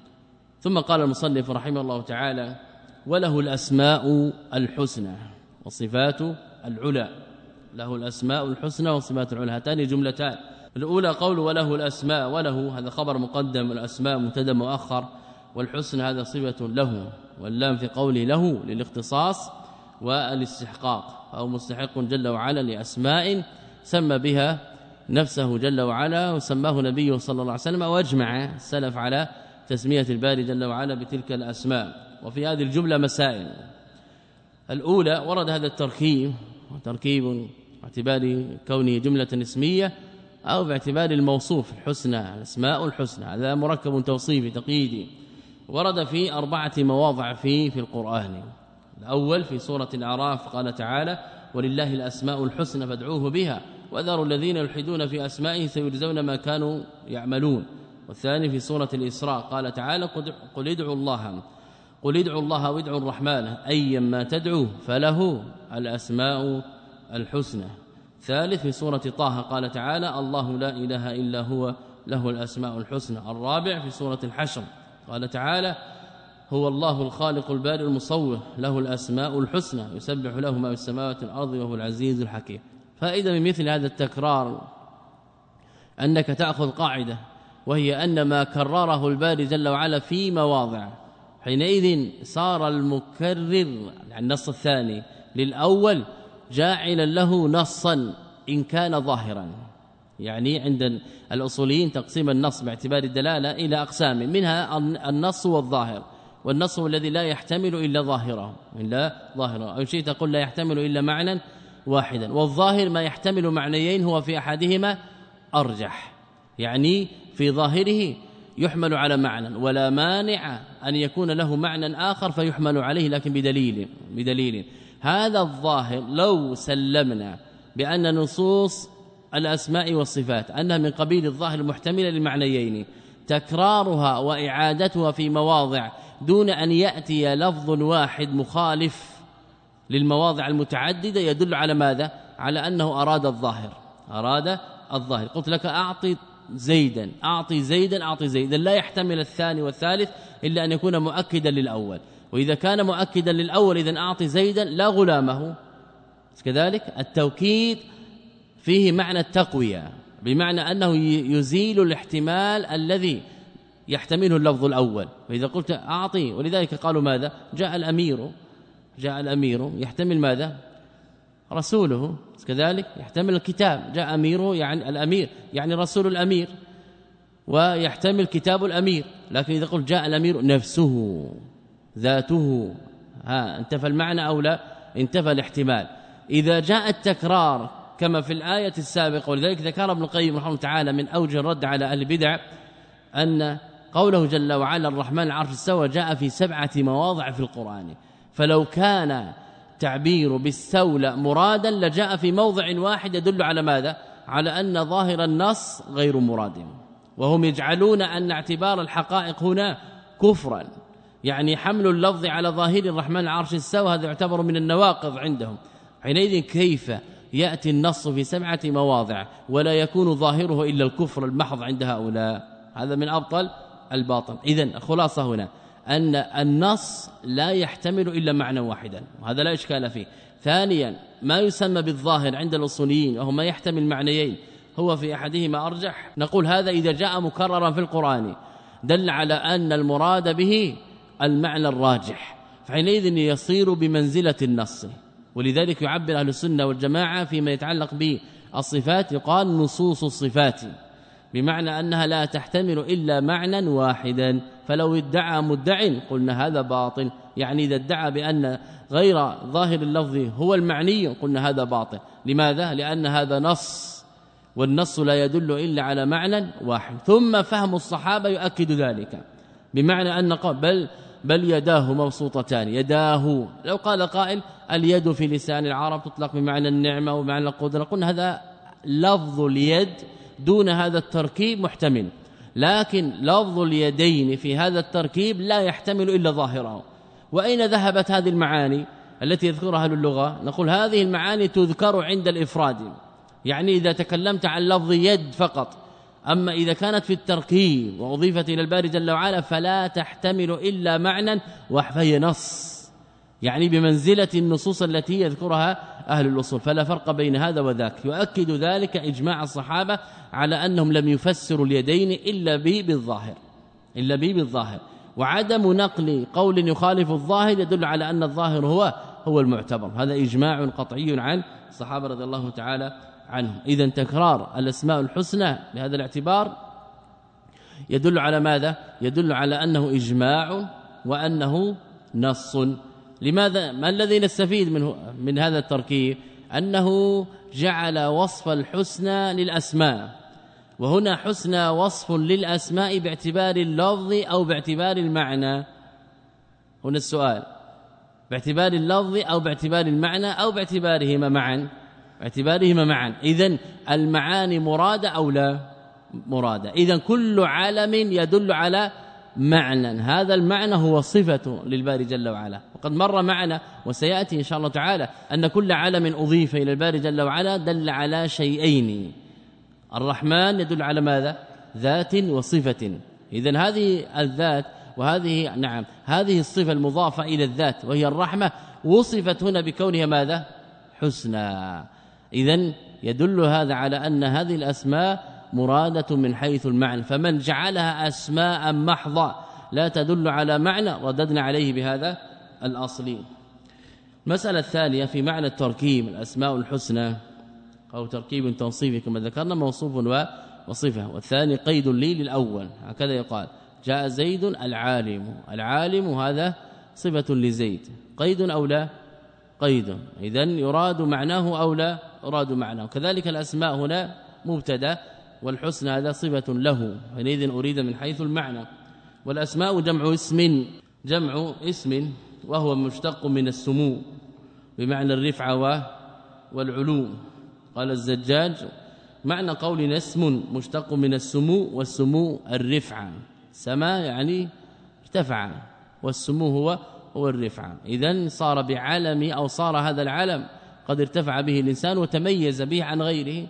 ثم قال المصنف رحمه الله تعالى وله الأسماء الحسنى والصفات العلى. له الأسماء الحسنى والصفات العلى، هاتان جملتان. الأولى قول وله الأسماء، وله هذا خبر مقدم، الأسماء مبتدا مؤخر، والحسن هذا صفة له، واللام في قوله له للاختصاص والاستحقاق، أو مستحق جل وعلا لأسماء سمى بها نفسه جل وعلا وسماه نبيه صلى الله عليه وسلم، واجمع السلف على تسمية الباري جل وعلا بتلك الأسماء. وفي هذه الجملة مسائل. الأولى ورد هذا التركيب، وتركيب باعتبار كونه جملة اسمية أو باعتبار الموصوف الحسنى، الأسماء الحسنى، هذا مركب توصيفي تقييدي، ورد في أربعة مواضع فيه في القرآن. الأول في سورة الأعراف قال تعالى ولله الأسماء الحسنى فادعوه بها وذروا الذين يلحدون في أسمائه سيجزون ما كانوا يعملون. والثاني في سورة الإسراء قال تعالى قل ادعوا الله قل ادعوا الله وادعوا الرحمن أيما تدعوا فله الأسماء الحسنى. ثالث في سورة طه قال تعالى الله لا إله إلا هو له الأسماء الحسنى. الرابع في سورة الحشر قال تعالى هو الله الخالق البارئ المصور له الأسماء الحسنى يسبح له ما في السماوات والأرض وهو العزيز الحكيم. فإذا من مثل هذا التكرار أنك تأخذ قاعدة وهي أن ما كرره الباري جل وعلا في مواضع حينئذ صار المكرر النص الثاني للأول جاعلا له نصا إن كان ظاهرا. يعني عند الأصوليين تقسيم النص باعتبار الدلالة إلى أقسام منها النص والظاهر. والنص هو الذي لا يحتمل إلا ظاهره إلا ظاهره أو شيء تقول لا يحتمل إلا معنى واحدا. والظاهر ما يحتمل معنيين هو في أحدهما أرجح يعني في ظاهره يحمل على معنى ولا مانع أن يكون له معنى آخر فيحمل عليه لكن بدليل بدليل هذا الظاهر لو سلمنا بأن نصوص الأسماء والصفات أنها من قبيل الظاهر المحتمل للمعنيين تكرارها وإعادتها في مواضع دون أن يأتي لفظ واحد مخالف للمواضع المتعددة يدل على ماذا؟ على أنه أراد الظاهر أراد الظاهر. قلت لك أعطي زيدا أعطي زيدا أعطي زيدا لا يحتمل الثاني والثالث إلا أن يكون مؤكدا للأول. وإذا كان مؤكدا للأول إذن أعطي زيدا لا غلامه. كذلك التوكيد فيه معنى التقوية بمعنى أنه يزيل الاحتمال الذي يحتمله اللفظ الأول. فإذا قلت أعطي ولذلك قالوا ماذا؟ جاء الأمير جاء الأمير يحتمل ماذا؟ رسوله. كذلك يحتمل الكتاب جاء أميره يعني الأمير يعني رسول الأمير ويحتمل كتاب الأمير. لكن إذا قلت جاء الأمير نفسه ذاته ها انتفى المعنى أو لا؟ انتفى الاحتمال. إذا جاء التكرار كما في الآية السابقة ولذلك ذكر ابن القيم رحمه الله تعالى من أوجه الرد على أهل البدع أن قوله جل وعلا الرحمن العرش استوى جاء في سبعة مواضع في القرآن. فلو كان تعبير بالسولة مرادا لجاء في موضع واحد يدل على ماذا؟ على أن ظاهر النص غير مراد. وهم يجعلون أن اعتبار الحقائق هنا كفرا يعني حمل اللفظ على ظاهر الرحمن العرش استوى هذا يعتبر من النواقض عندهم. حينئذ كيف يأتي النص في سبعة مواضع ولا يكون ظاهره إلا الكفر المحض عند هؤلاء؟ هذا من أبطل الباطل. إذن الخلاصة هنا أن النص لا يحتمل إلا معنى واحدا وهذا لا إشكال فيه. ثانيا ما يسمى بالظاهر عند الأصوليين وهو ما يحتمل معنيين هو في أحدهما أرجح. نقول هذا إذا جاء مكررا في القرآن دل على أن المراد به المعنى الراجح فحينئذ يصير بمنزلة النص. ولذلك يعبر أهل السنة والجماعة فيما يتعلق بالصفات يقال نصوص الصفات بمعنى أنها لا تحتمل إلا معنى واحدا. فلو ادعى مدع قلنا هذا باطل يعني إذا ادعى بأن غير ظاهر اللفظ هو المعني قلنا هذا باطل. لماذا؟ لأن هذا نص والنص لا يدل إلا على معنى واحد. ثم فهم الصحابة يؤكد ذلك بمعنى أن قال بل بل يداه مبسوطتان يداه. لو قال قائل اليد في لسان العرب تطلق بمعنى النعمة ومعنى القدرة قلنا هذا لفظ اليد دون هذا التركيب محتمل. لكن لفظ اليدين في هذا التركيب لا يحتمل إلا ظاهره. وأين ذهبت هذه المعاني التي يذكرها أهل اللغة؟ نقول هذه المعاني تذكر عند الإفراد يعني إذا تكلمت عن لفظ يد فقط. أما إذا كانت في التركيب وأضيفت إلى الباري جل وعلا فلا تحتمل إلا معنى وهي نص يعني بمنزلة النصوص التي يذكرها أهل الأصول. فلا فرق بين هذا وذاك. يؤكد ذلك إجماع الصحابة على أنهم لم يفسروا اليدين إلا به بالظاهر إلا به بالظاهر. وعدم نقل قول يخالف الظاهر يدل على أن الظاهر هو هو المعتبر. هذا إجماع قطعي عن الصحابة رضي الله تعالى عنهم. إذن تكرار الأسماء الحسنى بهذا الاعتبار يدل على ماذا؟ يدل على أنه إجماع وأنه نص. لماذا؟ ما الذي نستفيد منه من هذا التركيب؟ أنه جعل وصف الحسنى للأسماء وهنا حسنى وصف للأسماء باعتبار اللفظ أو باعتبار المعنى. هنا السؤال باعتبار اللفظ أو باعتبار المعنى أو باعتبارهما معا باعتبارهما معا إذن المعاني مرادة أو لا مرادة. إذن كل علم يدل على معنى، هذا المعنى هو صفة للباري جل وعلا. وقد مر معنا وسيأتي إن شاء الله تعالى أن كل علم أضيف إلى الباري جل وعلا دل على شيئين. الرحمن يدل على ماذا؟ ذات وصفة. إذن هذه الذات وهذه نعم هذه الصفة المضافة إلى الذات وهي الرحمة وصفت هنا بكونها ماذا؟ حسنى. إذن يدل هذا على أن هذه الأسماء مرادة من حيث المعنى، فمن جعلها أسماء محضة لا تدل على معنى رددنا عليه بهذا الأصل. المسألة الثانية في معنى التركيب، الأسماء الحسنى أو تركيب تنصيفي كما ذكرنا موصوف وصفة، والثاني قيد لي للأول، هكذا يقال جاء زيد العالم، العالم هذا صفة لزيد، قيد أو لا؟ قيد. إذن يراد معناه أو لا يراد معناه. كذلك الأسماء هنا مبتدا والحسنى هذا صفة له، حينئذ أريد من حيث المعنى. والأسماء جمع اسم، جمع اسم وهو مشتق من السمو بمعنى الرفعة والعلو. قال الزجاج معنى قولنا اسم مشتق من السمو، والسمو الرفعة، سما يعني ارتفع والسمو هو هو الرفعة. إذن صار بعلم أو صار هذا العلم قد ارتفع به الإنسان وتميز به عن غيره.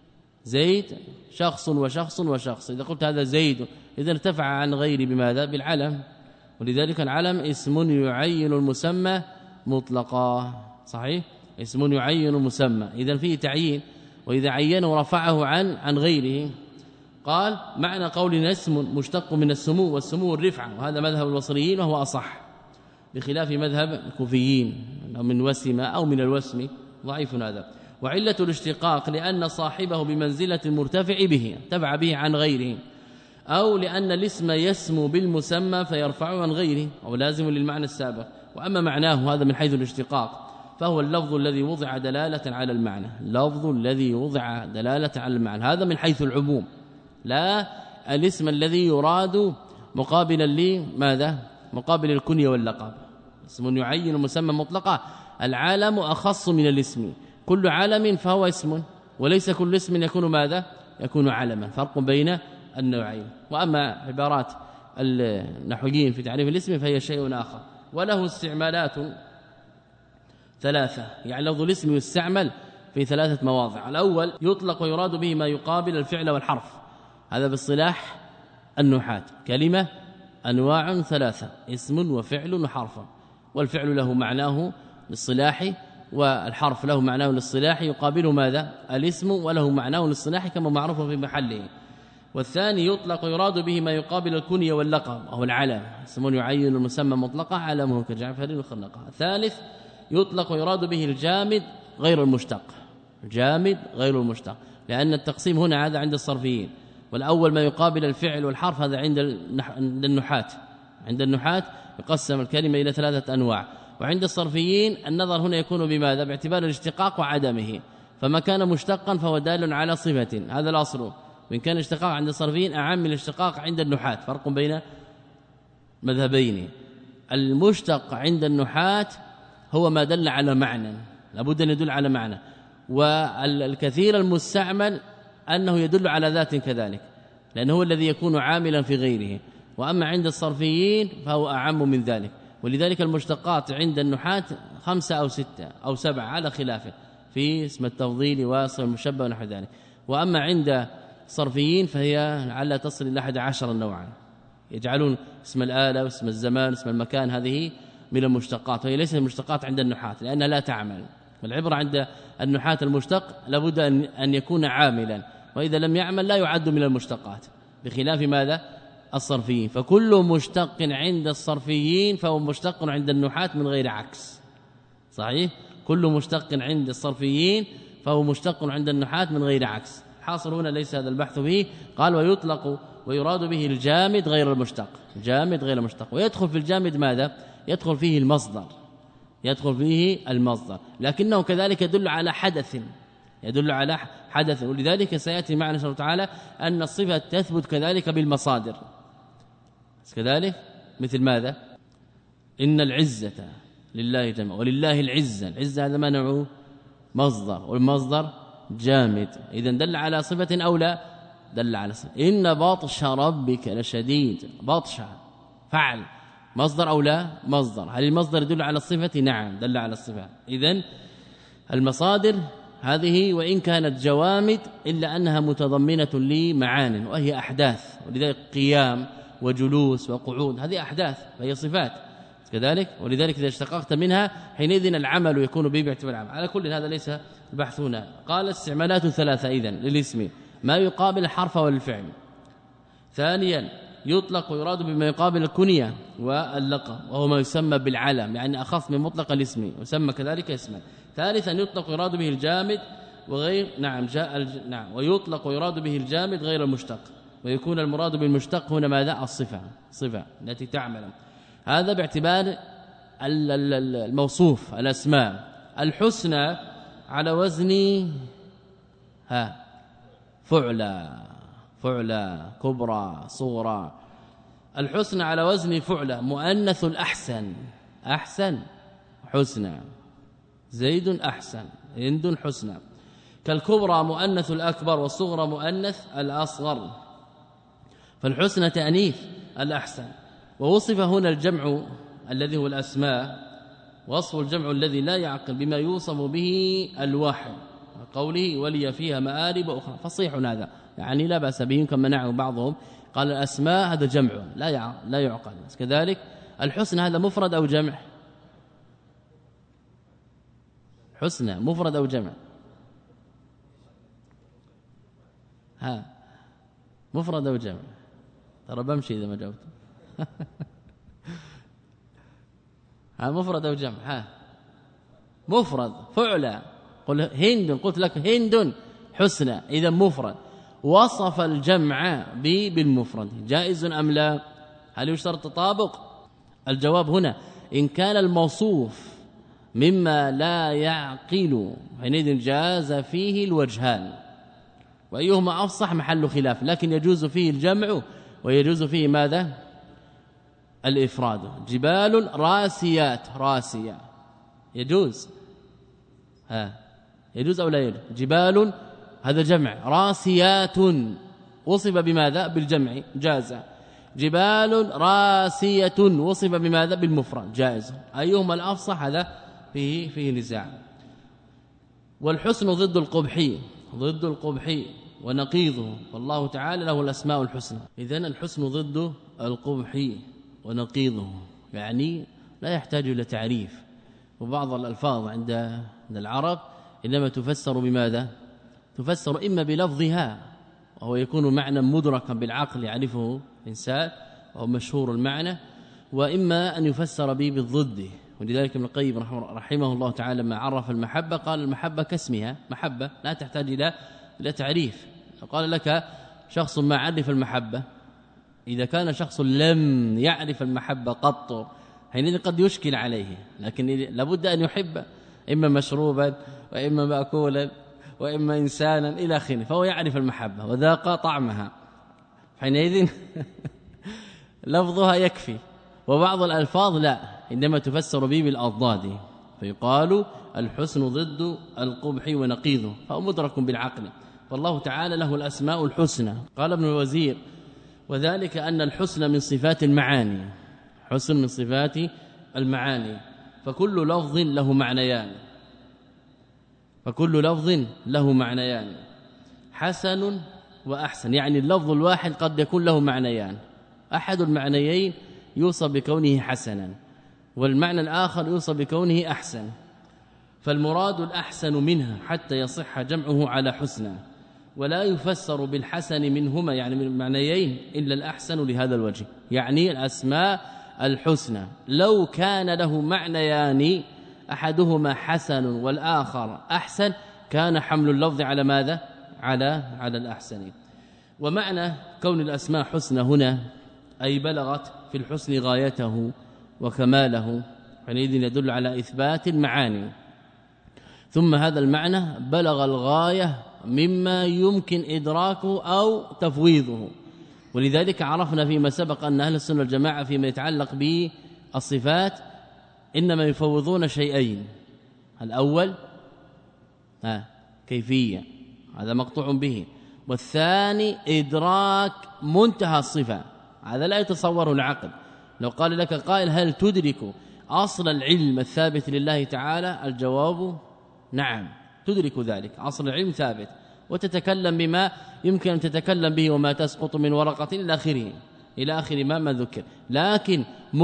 زيد شخص وشخص وشخص، إذا قلت هذا زيد إذا ارتفع عن غيره بماذا؟ بالعلم. ولذلك العلم اسم يعين المسمى مطلقا، صحيح؟ اسم يعين المسمى، إذا فيه تعيين، وإذا عينه رفعه عن عن غيره. قال معنى قولنا اسم مشتق من السمو، والسمو الرفعة، وهذا مذهب البصريين وهو أصح بخلاف مذهب الكوفيين من وسم أو من الوسم، ضعيف هذا. وعلة الاشتقاق لأن صاحبه بمنزلة المرتفع به ارتفع به عن غيره، أو لأن الاسم يسمو بالمسمى فيرفع عن غيره، أو لازم للمعنى السابق. وأما معناه هذا من حيث الاشتقاق فهو اللفظ الذي وضع دلالة على المعنى، اللفظ الذي وضع دلالة على المعنى، هذا من حيث العموم، لا الاسم الذي يراد مقابلا لماذا؟ مقابل الكنية واللقب. اسم يعين المسمى مطلقا، العالم أخص من الاسم، كل عالم فهو اسم، وليس كل اسم يكون ماذا؟ يكون علما، فرق بين النوعين. وأما عبارات النحويين في تعريف الاسم فهي شيء آخر، وله استعمالات ثلاثة، يعني لفظ الاسم يستعمل في ثلاثة مواضع. الأول يطلق ويراد به ما يقابل الفعل والحرف، هذا باصطلاح النحاة. كلمة أنواع ثلاثة، اسم وفعل وحرف، والفعل له معناه للصلاح والحرف له معناه للصلاح، يقابله ماذا؟ الاسم، وله معناه للصلاح كما معروف في محله. والثاني يطلق ويراد به ما يقابل الكنية واللقب وهو العلم، اسم يعين المسمى مطلقا علمه كجعفر وخلقه. الثالث يطلق ويراد به الجامد غير المشتق، الجامد غير المشتق، لأن التقسيم هنا هذا عند الصرفيين، والأول ما يقابل الفعل والحرف هذا عند النحاة، عند النحاة يقسم الكلمة إلى ثلاثة أنواع. وعند الصرفيين النظر هنا يكون بماذا؟ باعتبار الاشتقاق وعدمه، فما كان مشتقا فهو دال على صفة، هذا الأصل. وإن كان اشتقاق عند الصرفيين أعم من الاشتقاق عند النحاة، فرق بين مذهبين. المشتق عند النحاة هو ما دل على معنى، لابد أن يدل على معنى، والكثير المستعمل أنه يدل على ذات كذلك، لأنه هو الذي يكون عاملا في غيره. وأما عند الصرفيين فهو أعم من ذلك، ولذلك المشتقات عند النحاة خمسة أو ستة أو سبعة على خلافه في اسم التفضيل واسم المشبه ونحو ذلك. وأما عند الصرفيين فهي لعل تصل إلى أحد عشر نوعا، يجعلون اسم الآلة واسم الزمان واسم المكان هذه من المشتقات، وهي ليست المشتقات عند النحاة لأنها لا تعمل. والعبرة عند النحاة المشتق لابد أن يكون عاملا، وإذا لم يعمل لا يعد من المشتقات، بخلاف ماذا؟ الصرفيين. فكل مشتق عند الصرفيين فهو مشتق عند النحاة من غير عكس، صحيح؟ كل مشتق عند الصرفيين فهو مشتق عند النحاة من غير عكس. حاصل هنا ليس هذا البحث فيه. قال ويطلق ويراد به الجامد غير المشتق، جامد غير المشتق. ويدخل في الجامد ماذا؟ يدخل فيه المصدر، يدخل فيه المصدر، لكنه كذلك يدل على حدث، يدل على حدث. ولذلك سيأتي معنا إن شاء الله تعالى أن الصفة تثبت كذلك بالمصادر كذلك، مثل ماذا؟ إن العزة لله جمع. ولله العزة، العزة هذا ما نوعه؟ مصدر، والمصدر جامد، إذا دل على صفة أو لا؟ دل على صفة. إن بطش ربك لشديد، بطش فعل، مصدر أو لا؟ مصدر. هل المصدر يدل على الصفة؟ نعم دل على الصفة. إذن المصادر هذه وإن كانت جوامد إلا أنها متضمنة لمعان وهي أحداث، ولذلك قيام وجلوس وقعود هذه أحداث فهي صفات كذلك، ولذلك إذا اشتققت منها حينئذ العمل يكون به باعتبار العمل. على كل هذا ليس البحث هنا. قال استعمالات ثلاثة إذن للاسم: ما يقابل الحرف والفعل. ثانيا يطلق ويراد بما يقابل الكنية واللقب وهو ما يسمى بالعلم، يعني أخص من مطلق الاسم يسمى كذلك اسما. ثالثا يطلق ويراد به الجامد وغير نعم جاء الج... نعم ويطلق ويراد به الجامد غير المشتق، ويكون المراد بالمشتق هنا ماذا؟ الصفة، صفة التي تعمل. هذا باعتبار الموصوف الأسماء. الحسنى على وزن ها فعلى، فعلى كبرى صغرى. الحسنى على وزن فعلى، مؤنث الأحسن، أحسن حسنى، زيد أحسن، هند حسنى. كالكبرى مؤنث الأكبر، والصغرى مؤنث الأصغر. فالحسنى تأنيث الأحسن. ووصف هنا الجمع الذي هو الأسماء، وصف الجمع الذي لا يعقل بما يوصف به الواحد، قوله ولي فيها مآرب أخرى، فصيح هذا يعني لا بأس به، كما منعه بعضهم قال الأسماء هذا جمع لا لا يعقل. كذلك الحسنى هذا مفرد أو جمع؟ حسنى مفرد أو جمع؟ ها مفرد أو جمع؟ ترى بمشي إذا ما جاوبت. ها مفرد أو جمع؟ ها مفرد فعلى. قل هند، قلت لك هند حسنى، إذا مفرد. وصف الجمع بالمفرد، جائز أم لا؟ هل يشترط تطابق؟ الجواب هنا إن كان الموصوف مما لا يعقل حينئذ جاز فيه الوجهان، وأيهما أفصح محل خلاف، لكن يجوز فيه الجمع ويجوز فيه ماذا؟ الإفراد. جبال راسيات، راسية يجوز، ها يجوز أو لا يجوز؟ جبال هذا جمع، راسيات وصف بماذا؟ بالجمع، جاز. جبال راسية وصف بماذا؟ بالمفرد، جائز. أيهما الأفصح؟ هذا فيه فيه نزاع. والحسن ضد القبح، ضد القبح ونقيضه، والله تعالى له الأسماء الحسنى. إذن الحسن ضد القبح ونقيضه، يعني لا يحتاج إلى تعريف. وبعض الألفاظ عند عند العرب إنما تفسر بماذا؟ تفسر إما بلفظها وهو يكون معنى مدركا بالعقل يعرفه الإنسان وهو مشهور المعنى، وإما أن يفسر به بالضد. ولذلك ابن القيم رحمه الله تعالى لما عرف المحبة قال المحبة كاسمها، محبة لا تحتاج إلى إلى تعريف. فقال لك شخص ما عرف المحبة، إذا كان شخص لم يعرف المحبة قط حينئذ قد يشكل عليه، لكن لابد أن يحب، إما مشروبا وإما مأكولا وإما إنسانا إلى آخره، فهو يعرف المحبة وذاق طعمها، حينئذ لفظها يكفي. وبعض الألفاظ لا، عندما تفسر به بالأضداد، فيقال الحسن ضد القبح ونقيضه، فهو مدرك بالعقل. فالله تعالى له الأسماء الحسنى. قال ابن الوزير وذلك أن الحسن من صفات المعاني، حسن من صفات المعاني، فكل لفظ له معنيان، فكل لفظ له معنيان، حسن وأحسن، يعني اللفظ الواحد قد يكون له معنيان، أحد المعنيين يوصف بكونه حسنا، والمعنى الآخر يوصف بكونه أحسن، فالمراد الأحسن منها حتى يصح جمعه على حسنى، ولا يفسر بالحسن منهما يعني من المعنيين إلا الأحسن لهذا الوجه، يعني الأسماء الحسنى لو كان له معنيان أحدهما حسن والآخر أحسن كان حمل اللفظ على ماذا؟ على على الأحسن. ومعنى كون الأسماء حسنى هنا أي بلغت في الحسن غايته وكماله، حينئذ يدل على إثبات المعاني. ثم هذا المعنى بلغ الغاية مما يمكن إدراكه أو تفويضه، ولذلك عرفنا فيما سبق أن أهل السنة والجماعة فيما يتعلق بالصفات إنما يفوضون شيئين. الأول ها كيفية، هذا مقطوع به، والثاني إدراك منتهى الصفة، هذا لا يتصوره العقل. لو قال لك قائل هل تدرك أصل العلم الثابت لله تعالى؟ الجواب نعم تدرك ذلك، أصل العلم ثابت، وتتكلم بما يمكن أن تتكلم به، وما تسقط من ورقة إلى آخره إلى آخر ما ما ذكر، لكن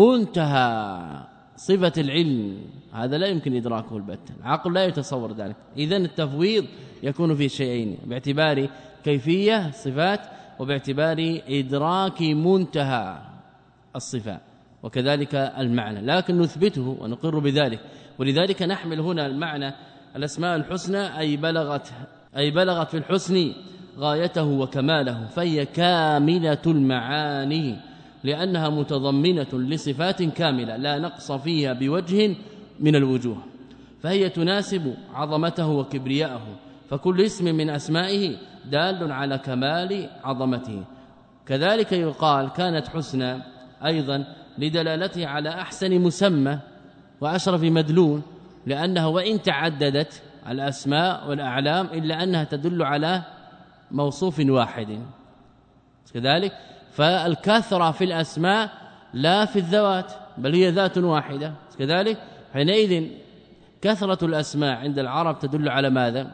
منتهى صفة العلم هذا لا يمكن إدراكه البتة، العقل لا يتصور ذلك. إذن التفويض يكون في شيئين، باعتبار كيفية صفات، وباعتبار إدراك منتهى الصفات، وكذلك المعنى، لكن نثبته ونقر بذلك. ولذلك نحمل هنا المعنى الأسماء الحسنى أي بلغت أي بلغت في الحسن غايته وكماله، فهي كاملة المعاني لأنها متضمنة لصفات كاملة لا نقص فيها بوجه من الوجوه، فهي تناسب عظمته وكبرياءه، فكل اسم من أسمائه دال على كمال عظمته. كذلك يقال كانت حسنى أيضا لدلالته على أحسن مسمى وأشرف مدلول، لأنها وإن تعددت الأسماء والأعلام إلا أنها تدل على موصوف واحد. كذلك فالكثرة في الأسماء لا في الذوات، بل هي ذات واحدة. كذلك حينئذ كثرة الأسماء عند العرب تدل على ماذا؟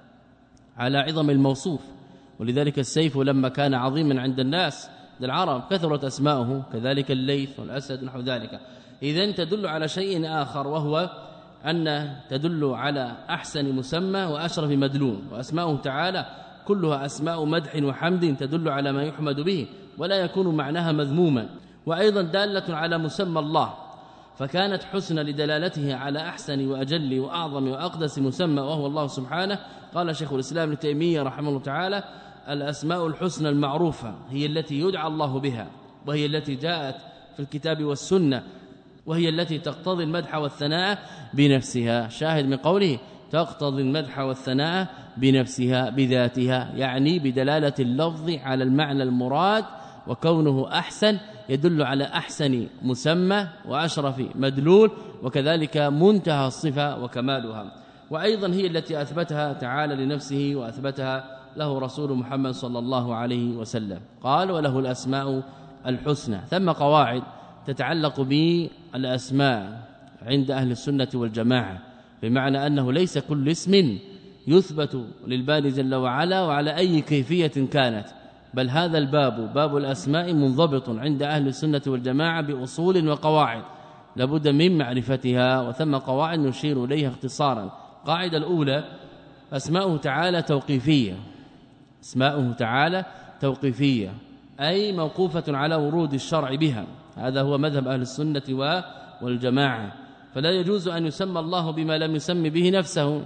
على عظم الموصوف. ولذلك السيف لما كان عظيما عند الناس عند العرب كثرت أسماؤه، كذلك الليث والأسد نحو ذلك. إذن تدل على شيء آخر، وهو أن تدل على أحسن مسمى وأشرف مدلول، وأسماؤه تعالى كلها أسماء مدح وحمد تدل على ما يحمد به ولا يكون معناها مذموما، وأيضا دالة على مسمى الله، فكانت حسنى لدلالته على أحسن وأجل وأعظم وأقدس مسمى وهو الله سبحانه. قال شيخ الإسلام ابن تيمية رحمه الله تعالى: الأسماء الحسنى المعروفة هي التي يدعى الله بها، وهي التي جاءت في الكتاب والسنة، وهي التي تقتضي المدح والثناء بنفسها. شاهد من قوله تقتضي المدح والثناء بنفسها بذاتها، يعني بدلالة اللفظ على المعنى المراد، وكونه أحسن يدل على أحسن مسمى وأشرف مدلول، وكذلك منتهى الصفة وكمالها. وأيضا هي التي أثبتها تعالى لنفسه وأثبتها له رسول محمد صلى الله عليه وسلم. قال: وله الأسماء الحسنى. ثم قواعد تتعلق بالأسماء عند أهل السنة والجماعة، بمعنى أنه ليس كل اسم يثبت للباري جل وعلا وعلى أي كيفية كانت، بل هذا الباب باب الأسماء منضبط عند أهل السنة والجماعة بأصول وقواعد لابد من معرفتها، وثم قواعد نشير إليها اختصارا. القاعدة الأولى: أسماؤه تعالى توقيفية. أسماؤه تعالى توقيفية أي موقوفة على ورود الشرع بها، هذا هو مذهب أهل السنة والجماعة. فلا يجوز أن يسمى الله بما لم يسم به نفسه،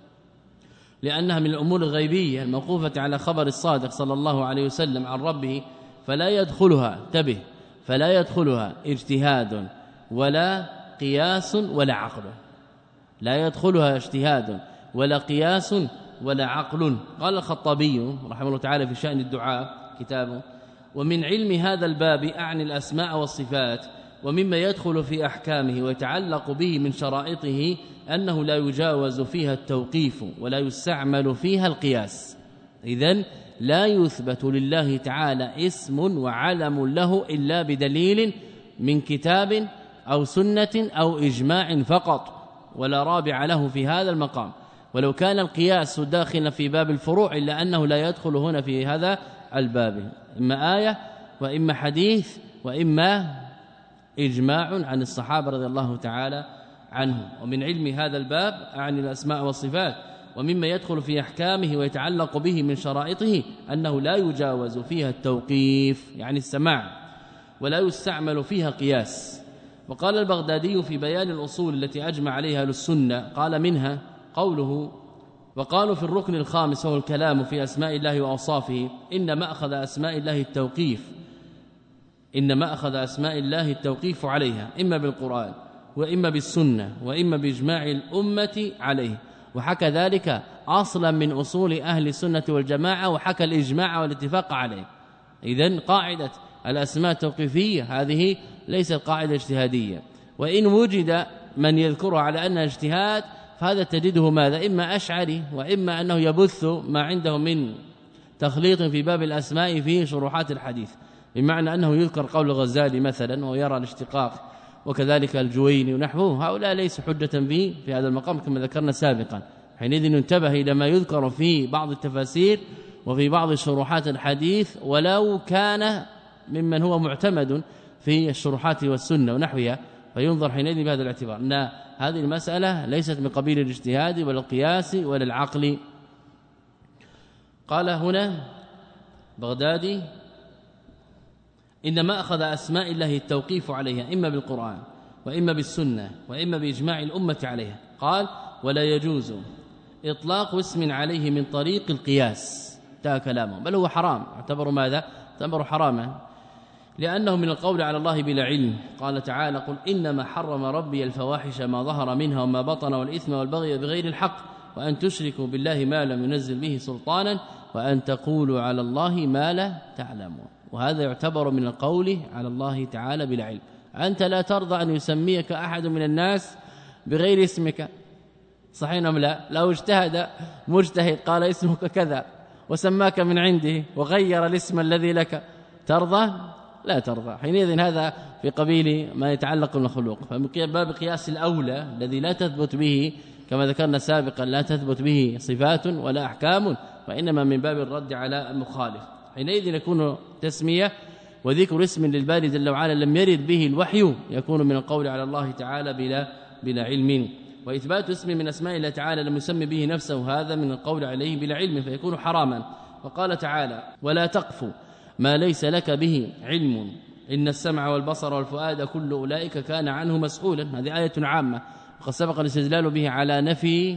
لأنها من الأمور الغيبية الموقوفة على خبر الصادق صلى الله عليه وسلم عن ربه، فلا يدخلها انتبه فلا يدخلها اجتهاد ولا قياس ولا عقل، لا يدخلها اجتهاد ولا قياس ولا عقل. قال الخطابي رحمه الله تعالى في شأن الدعاء كتابه: ومن علم هذا الباب أعني الأسماء والصفات، ومما يدخل في أحكامه ويتعلق به من شرائطه أنه لا يجاوز فيها التوقيف ولا يستعمل فيها القياس. إذن لا يثبت لله تعالى اسم وعلم له إلا بدليل من كتاب أو سنة أو إجماع فقط، ولا رابع له في هذا المقام. ولو كان القياس داخلا في باب الفروع إلا أنه لا يدخل هنا في هذا الباب، إما آية وإما حديث وإما إجماع عن الصحابة رضي الله تعالى عنهم. ومن علم هذا الباب أعني الأسماء والصفات، ومما يدخل في أحكامه ويتعلق به من شرائطه أنه لا يجاوز فيها التوقيف يعني السماع، ولا يستعمل فيها قياس. وقال البغدادي في بيان الأصول التي أجمع عليها أهل السنة، قال: منها قوله: وقالوا في الركن الخامس وهو الكلام في أسماء الله وأوصافه إن مأخذ أسماء الله التوقيف إن مأخذ أسماء الله التوقيف عليها، إما بالقرآن وإما بالسنة وإما بإجماع الأمة عليه. وحكى ذلك أصلا من أصول أهل السنة والجماعة، وحكى الإجماع والاتفاق عليه. إذن قاعدة الأسماء التوقيفية هذه ليست قاعدة اجتهادية، وإن وجد من يذكرها على أنها اجتهاد فهذا تجده ماذا إما أشعري وإما أنه يبث ما عنده من تخليط في باب الأسماء في شروحات الحديث، بمعنى أنه يذكر قول الغزالي مثلا ويرى الاشتقاق، وكذلك الجويني ونحوه. هؤلاء ليسوا حجة به في هذا المقام كما ذكرنا سابقا. حينئذ ننتبه إلى ما يذكر في بعض التفاسير وفي بعض شروحات الحديث ولو كان ممن هو معتمد في الشروحات والسنة ونحوها، فينظر حينئذ بهذا الاعتبار أن هذه المسألة ليست من قبيل الاجتهاد ولا القياس ولا العقل. قال هنا بغدادي إنما أخذ أسماء الله التوقيف عليها إما بالقرآن وإما بالسنة وإما بإجماع الأمة عليها. قال ولا يجوز إطلاق اسم عليه من طريق القياس، انتهى كلامه، بل هو حرام، اعتبروا ماذا؟ اعتبروا حراما لأنه من القول على الله بلا علم. قال تعالى قل إنما حرم ربي الفواحش ما ظهر منها وما بطن والإثم والبغي بغير الحق وأن تشركوا بالله ما لم ينزل به سلطانا وأن تقولوا على الله ما لا تعلمون. وهذا يعتبر من القول على الله تعالى بلا علم. أنت لا ترضى أن يسميك أحد من الناس بغير اسمك، صحيح أم لا؟ لو اجتهد مجتهد قال اسمك كذا وسماك من عنده وغير الاسم الذي لك، ترضى؟ لا ترضى. حينئذ هذا في قبيل ما يتعلق بالمخلوق. فمن باب قياس الأولى الذي لا تثبت به كما ذكرنا سابقا لا تثبت به صفات ولا أحكام، وإنما من باب الرد على المخالف. حينئذ يكون تسمية وذكر اسم للباري جل وعلا لم يرد به الوحي يكون من القول على الله تعالى بلا بلا علم، وإثبات اسم من أسماء الله تعالى لم يسمي به نفسه هذا من القول عليه بلا علم فيكون حراما. وقال تعالى ولا تقف ما ليس لك به علم إن السمع والبصر والفؤاد كل أولئك كان عنه مسؤولا. هذه آية عامة وقد سبق الاستدلال به على نفي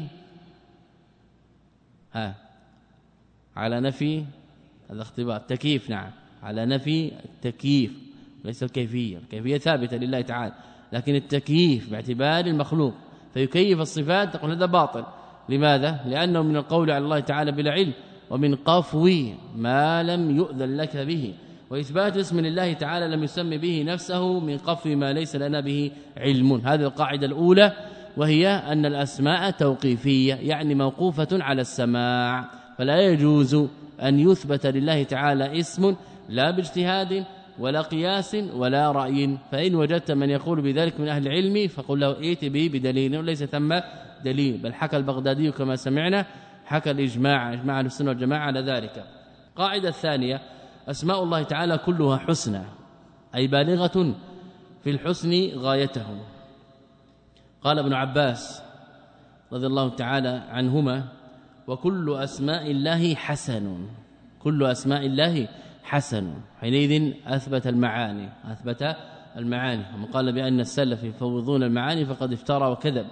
ها على نفي هذا اختبار تكييف، نعم على نفي التكييف ليس الكيفية، الكيفية ثابتة لله تعالى، لكن التكييف باعتبار المخلوق فيكيف الصفات تقول هذا باطل. لماذا؟ لأنه من القول على الله تعالى بلا علم ومن قفو ما لم يؤذن لك به، وإثبات اسم لله تعالى لم يسمي به نفسه من قفو ما ليس لنا به علم. هذه القاعدة الأولى، وهي أن الأسماء توقيفية يعني موقوفة على السماع، فلا يجوز أن يثبت لله تعالى اسم لا باجتهاد ولا قياس ولا رأي. فإن وجدت من يقول بذلك من أهل العلم فقل له ائت به بدليل، وليس ثم دليل، بل حكى البغدادي كما سمعنا حكى الإجماع إجماع أهل السنة والجماعة على ذلك. قاعدة الثانية أسماء الله تعالى كلها حسنى أي بالغة في الحسن غايته. قال ابن عباس رضي الله تعالى عنهما وكل أسماء الله حسن، كل أسماء الله حسن. حينئذ أثبت المعاني أثبت المعاني ومن قال بأن السلف يفوضون المعاني فقد افترى وكذب.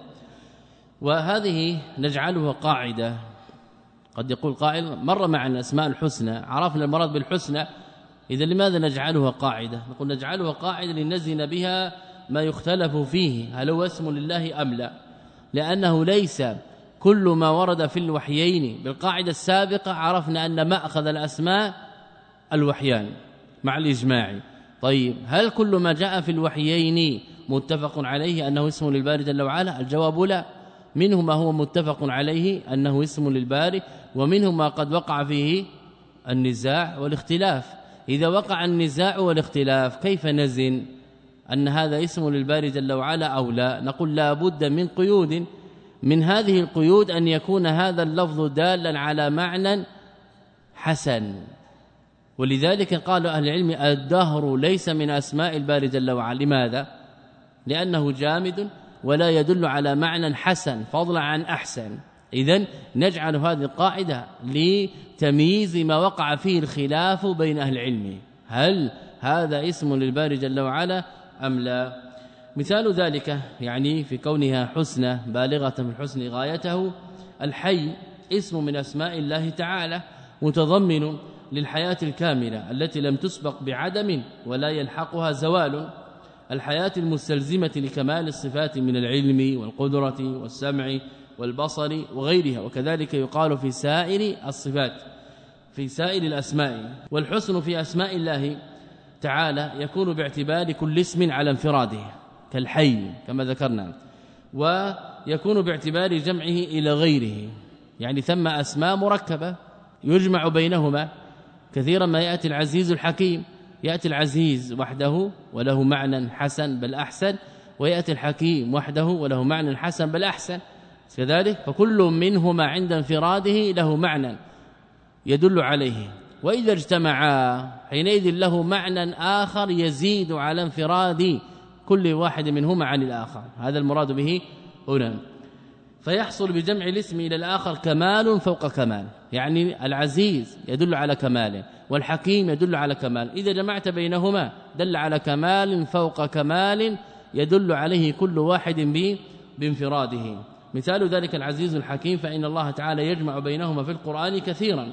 وهذه نجعلها قاعدة. قد يقول قائل مر معنا الأسماء الحسنى عرفنا المراد بالحسنى، إذا لماذا نجعلها قاعدة؟ نقول نجعلها قاعدة لنزن بها ما يختلف فيه هل هو اسم لله أم لا، لأنه ليس كل ما ورد في الوحيين. بالقاعدة السابقة عرفنا أن ما أخذ الأسماء الوحيان مع الإجماع. طيب هل كل ما جاء في الوحيين متفق عليه أنه اسم للباري جل وعلا؟ الجواب لا، منه ما هو متفق عليه أنه اسم للباري، ومنه ما قد وقع فيه النزاع والاختلاف. إذا وقع النزاع والاختلاف كيف نزن أن هذا اسم للباري جل وعلا أو لا؟ نقول لا بد من قيود، من هذه القيود أن يكون هذا اللفظ دالا على معنى حسن. ولذلك قال أهل العلم الدهر ليس من أسماء الباري جل وعلا. لماذا؟ لأنه جامد ولا يدل على معنى حسن فضلا عن أحسن. إذن نجعل هذه القاعدة لتمييز ما وقع فيه الخلاف بين أهل العلم، هل هذا اسم للباري جل وعلا أم لا؟ مثال ذلك يعني في كونها حسنى بالغة في الحسن غايته، الحي اسم من أسماء الله تعالى متضمن للحياة الكاملة التي لم تسبق بعدم ولا يلحقها زوال، الحياة المستلزمة لكمال الصفات من العلم والقدرة والسمع والبصر وغيرها. وكذلك يقال في سائر الصفات في سائر الأسماء. والحسن في أسماء الله تعالى يكون باعتبار كل اسم على انفراده كالحي كما ذكرنا، ويكون باعتبار جمعه إلى غيره، يعني ثم أسماء مركبة يجمع بينهما. كثيرا ما يأتي العزيز الحكيم، يأتي العزيز وحده وله معنى حسن بل أحسن، ويأتي الحكيم وحده وله معنى حسن بل أحسن كذلك، فكل منهما عند انفراده له معنى يدل عليه، وإذا اجتمعا حينئذ له معنى آخر يزيد على انفراد كل واحد منهما عن الآخر. هذا المراد به هنا. فيحصل بجمع الاسم إلى الآخر كمال فوق كمال، يعني العزيز يدل على كمال والحكيم يدل على كمال، إذا جمعت بينهما دل على كمال فوق كمال يدل عليه كل واحد بانفراده. مثال ذلك العزيز الحكيم، فإن الله تعالى يجمع بينهما في القرآن كثيرا،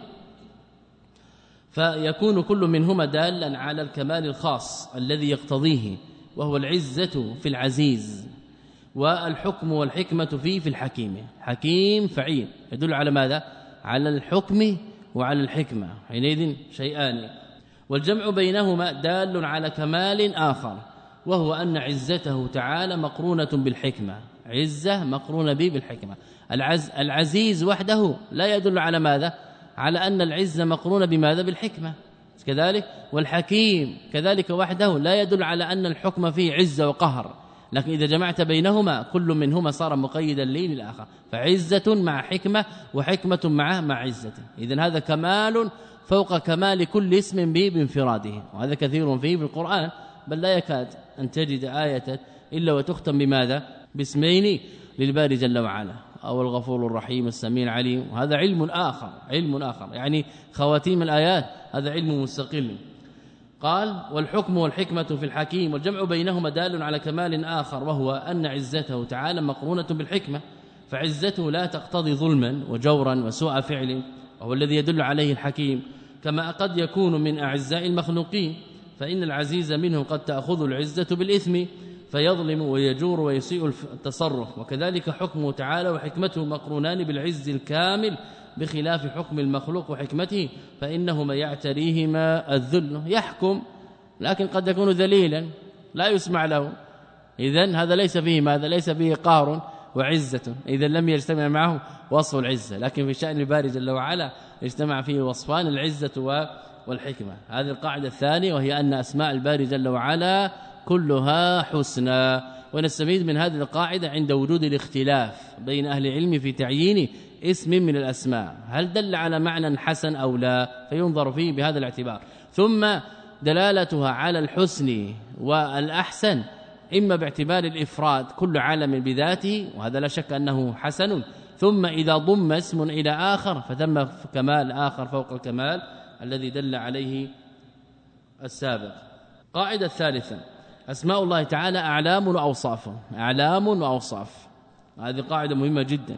فيكون كل منهما دالا على الكمال الخاص الذي يقتضيه، وهو العزة في العزيز، والحكم والحكمة فيه في الحكيم. حكيم فعيل يدل على ماذا؟ على الحكم وعلى الحكمة، حينئذ شيئان. والجمع بينهما دال على كمال آخر، وهو أن عزته تعالى مقرونة بالحكمة، عزة مقرونة به بالحكمة. العز العزيز وحده لا يدل على ماذا؟ على أن العزة مقرونة بماذا؟ بالحكمة كذلك. والحكيم كذلك وحده لا يدل على أن الحكم فيه عزة وقهر، لكن إذا جمعت بينهما كل منهما صار مقيدا لي للآخر، فعزة مع حكمة وحكمة مع مع عزة. إذن هذا كمال فوق كمال كل اسم به بانفراده، وهذا كثير فيه في القرآن، بل لا يكاد أن تجد آية إلا وتختم بماذا؟ باسمين للباري جل وعلا، أو الغفور الرحيم السميع العليم، وهذا علم آخر، علم آخر يعني خواتيم الآيات هذا علم مستقل. قال والحكم والحكمة في الحكيم، والجمع بينهما دال على كمال آخر، وهو أن عزته تعالى مقرونة بالحكمة، فعزته لا تقتضي ظلما وجورا وسوء فعل، وهو الذي يدل عليه الحكيم. كما قد يكون من أعزاء المخلوقين، فإن العزيز منهم قد تأخذ العزة بالإثم فيظلم ويجور ويسيء التصرف، وكذلك حكمه تعالى وحكمته مقرونان بالعز الكامل، بخلاف حكم المخلوق وحكمته فإنهما يعتريهما الذل. يحكم لكن قد يكون ذليلا لا يسمع له، إذن هذا ليس فيه ماذا؟ ليس فيه قهر وعزة، إذن لم يجتمع معه وصف العزة. لكن في شأن الباري جل وعلا اجتمع فيه وصفان، العزة والحكمة. هذه القاعدة الثانية، وهي أن أسماء الباري جل وعلا كلها حسنى. ونستفيد من هذه القاعدة عند وجود الاختلاف بين أهل العلم في تعيين اسم من الأسماء، هل دل على معنى حسن أو لا، فينظر فيه بهذا الاعتبار. ثم دلالتها على الحسن والأحسن إما باعتبار الإفراد، كل عالم بذاته، وهذا لا شك أنه حسن، ثم إذا ضم اسم إلى آخر فثم كمال آخر فوق الكمال الذي دل عليه السابق. قاعدة الثالثة، أسماء الله تعالى أعلام وأوصاف، أعلام وأوصاف، هذه قاعدة مهمة جدا.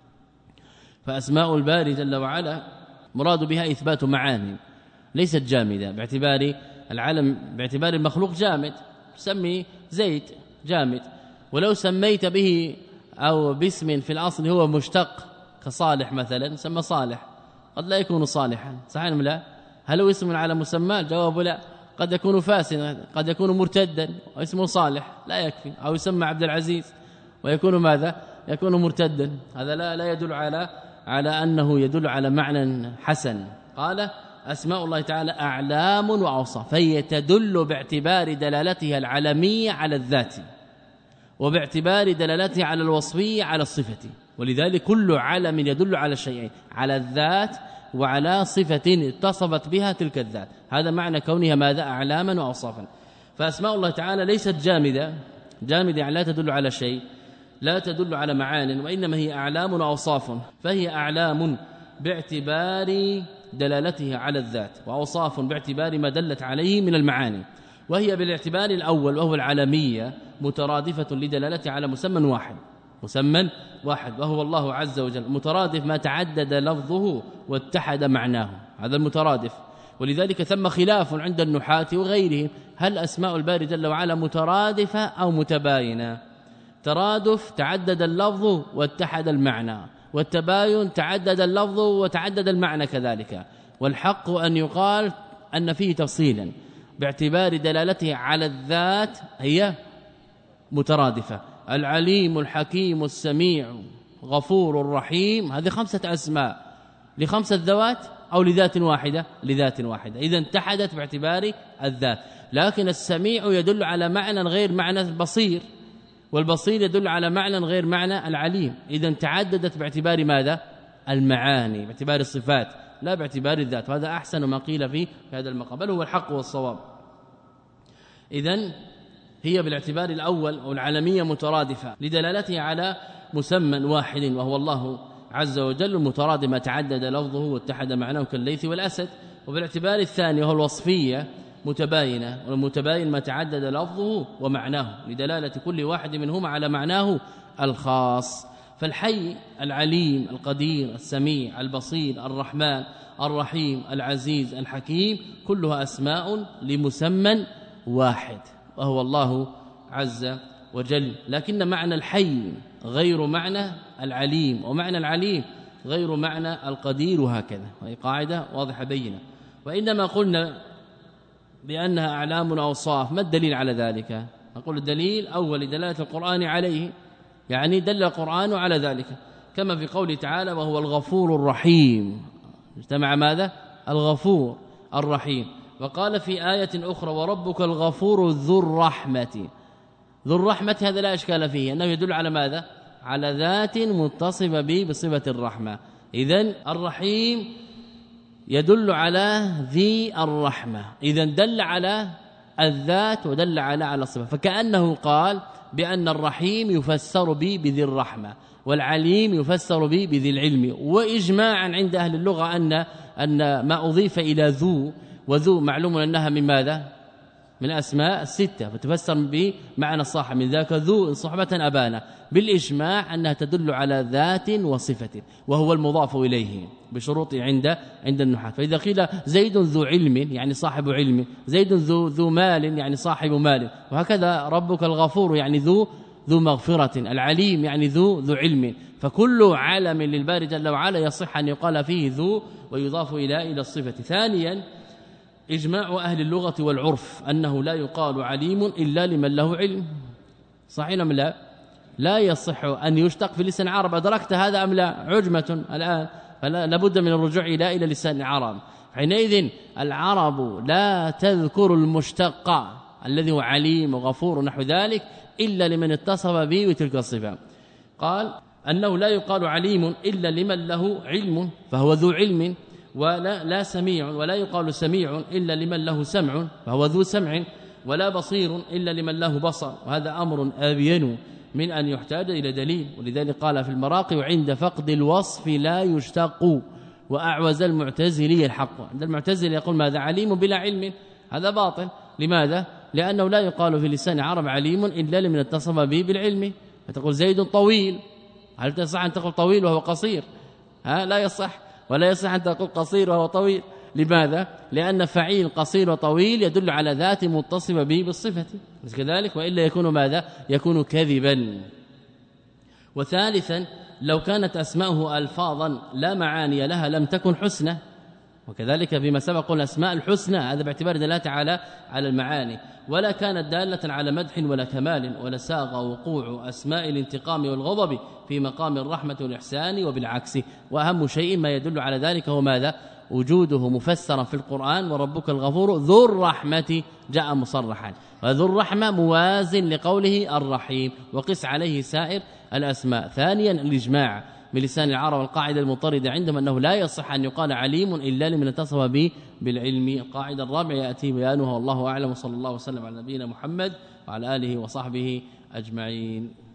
فأسماء الباري جل وعلا مراد بها إثبات معاني ليست جامدة، باعتبار العالم باعتبار المخلوق جامد، سمي زيت جامد، ولو سميت به أو باسم في الأصل هو مشتق كصالح مثلا سمى صالح، قد لا يكون صالحا، صحيح أم لا؟ هل هو اسم على مسمى؟ الجواب لا، قد يكون فاسدا، قد يكون مرتدا واسمه صالح لا يكفي، أو يسمى عبد العزيز ويكون ماذا؟ يكون مرتدا، هذا لا لا يدل على على أنه يدل على معنى حسن. قال أسماء الله تعالى أعلام وأوصاف، فهي تدل باعتبار دلالتها العلمية على الذات، وباعتبار دلالتها على الوصفية على الصفة، ولذلك كل علم يدل على شيئين، على الذات وعلى صفة اتصفت بها تلك الذات، هذا معنى كونها ماذا؟ أعلاما وأوصافا. فأسماء الله تعالى ليست جامدة، جامدة يعني لا تدل على شيء، لا تدل على معان، وإنما هي أعلام وأوصاف، فهي أعلام باعتبار دلالتها على الذات، وأوصاف باعتبار ما دلت عليه من المعاني، وهي بالاعتبار الأول وهو العالمية مترادفة لدلالتها على مسمى واحد، مسمى واحد وهو الله عز وجل، مترادف ما تعدد لفظه واتحد معناه، هذا المترادف. ولذلك ثم خلاف عند النحاة وغيرهم، هل أسماء الباري جل وعلا مترادفة أو متباينة؟ ترادف تعدد اللفظ واتحد المعنى، والتباين تعدد اللفظ وتعدد المعنى كذلك، والحق أن يقال أن فيه تفصيلا باعتبار دلالته على الذات هي مترادفة، العليم الحكيم السميع غفور رحيم، هذه خمسة أسماء لخمسة ذوات أو لذات واحدة؟ لذات واحدة. إذا اتحدت باعتبار الذات. لكن السميع يدل على معنى غير معنى البصير، والبصير يدل على معنى غير معنى العليم. إذا تعددت باعتبار ماذا؟ المعاني، باعتبار الصفات لا باعتبار الذات. وهذا أحسن ما قيل فيه في هذا المقام، بل هو الحق والصواب. إذن هي بالاعتبار الأول أو العالمية مترادفة لدلالتها على مسمى واحد وهو الله عز وجل، المترادف ما تعدد لفظه واتحد معناه كالليث والأسد. وبالاعتبار الثاني وهو الوصفية متباينة، والمتباين ما تعدد لفظه ومعناه لدلالة كل واحد منهما على معناه الخاص. فالحي العليم القدير السميع البصير الرحمن الرحيم العزيز الحكيم كلها أسماء لمسمى واحد وهو الله عز وجل. لكن معنى الحي غير معنى العليم، ومعنى العليم غير معنى القدير، وهكذا. وهي قاعدة واضحة بينة. وإنما قلنا بأنها أعلام وأوصاف، ما الدليل على ذلك؟ نقول الدليل أول دلالة القرآن عليه، يعني دل القرآن على ذلك، كما في قوله تعالى وهو الغفور الرحيم، اجتمع ماذا؟ الغفور الرحيم. وقال في آية أخرى وربك الغفور ذو الرحمة. ذو الرحمة هذا لا إشكال فيه، أنه يدل على ماذا؟ على ذات متصفة به بصفة الرحمة. إذن الرحيم يدل على ذي الرحمة، إذن دل على الذات ودل على على الصفة. فكأنه قال بأن الرحيم يفسر به بذي الرحمة، والعليم يفسر به بذي العلم. وإجماعا عند أهل اللغة أن أن ما أضيف إلى ذو، وذو معلوم أنها من ماذا؟ من أسماء الستة، فتفسر بمعنى الصاحب، من ذاك ذو صحبة أبانا، بالإجماع أنها تدل على ذات وصفة، وهو المضاف إليه بشروط عند عند النحاة. فإذا قيل زيد ذو علم يعني صاحب علم، زيد ذو ذو مال يعني صاحب مال، وهكذا ربك الغفور يعني ذو ذو مغفرة، العليم يعني ذو ذو علم. فكل علم للباري جل وعلا يصح أن يقال فيه ذو ويضاف إلى إلى الصفة. ثانيا إجماع أهل اللغة والعرف أنه لا يقال عليم إلا لمن له علم. صحيح أم لا؟ لا يصح أن يشتق في لسان العرب. أدركت هذا أم لا؟ عجمة الآن، فلا لابد من الرجوع إلى إلى لسان العرب. حينئذ العرب لا تذكر المشتق الذي هو عليم وغفور ونحو ذلك إلا لمن اتصف به بتلك الصفة. قال أنه لا يقال عليم إلا لمن له علم فهو ذو علم، ولا لا سميع ولا يقال سميع إلا لمن له سمع فهو ذو سمع، ولا بصير إلا لمن له بصر، وهذا أمر أبين من أن يحتاج إلى دليل. ولذلك قال في المراقي وعند فقد الوصف لا يشتق، وأعوز المعتزلي الحق. عند المعتزلي يقول ماذا؟ عليم بلا علم، هذا باطل. لماذا؟ لأنه لا يقال في لسان العرب عليم إلا لمن اتصف به بالعلم. فتقول زيد طويل، هل تصح أن تقول طويل وهو قصير؟ ها لا يصح. ولا يصح أن تقول قصير وهو طويل. لماذا؟ لأن فعيل قصير وطويل يدل على ذات متصفة به بالصفة كذلك، وإلا يكون ماذا؟ يكون كذبا. وثالثا لو كانت أسماؤه ألفاظا لا معاني لها لم تكن حسنى، وكذلك فيما سبق الأسماء الحسنى هذا باعتبار دلالة على على المعاني، ولا كانت دالة على مدح ولا كمال، ولا ساغ وقوع أسماء الانتقام والغضب في مقام الرحمة والإحسان وبالعكس. وأهم شيء ما يدل على ذلك هو ماذا؟ وجوده مفسرا في القرآن وربك الغفور ذو الرحمة جاء مصرحا، وذو الرحمة موازن لقوله الرحيم، وقس عليه سائر الأسماء. ثانيا الإجماع بلسان العرب والقاعدة المطردة عندهم أنه لا يصح أن يقال عليم إلا لمن اتصف به بالعلم. القاعدة الرابعة يأتي بيانها والله أعلم، وصلى الله وسلم على نبينا محمد وعلى آله وصحبه أجمعين.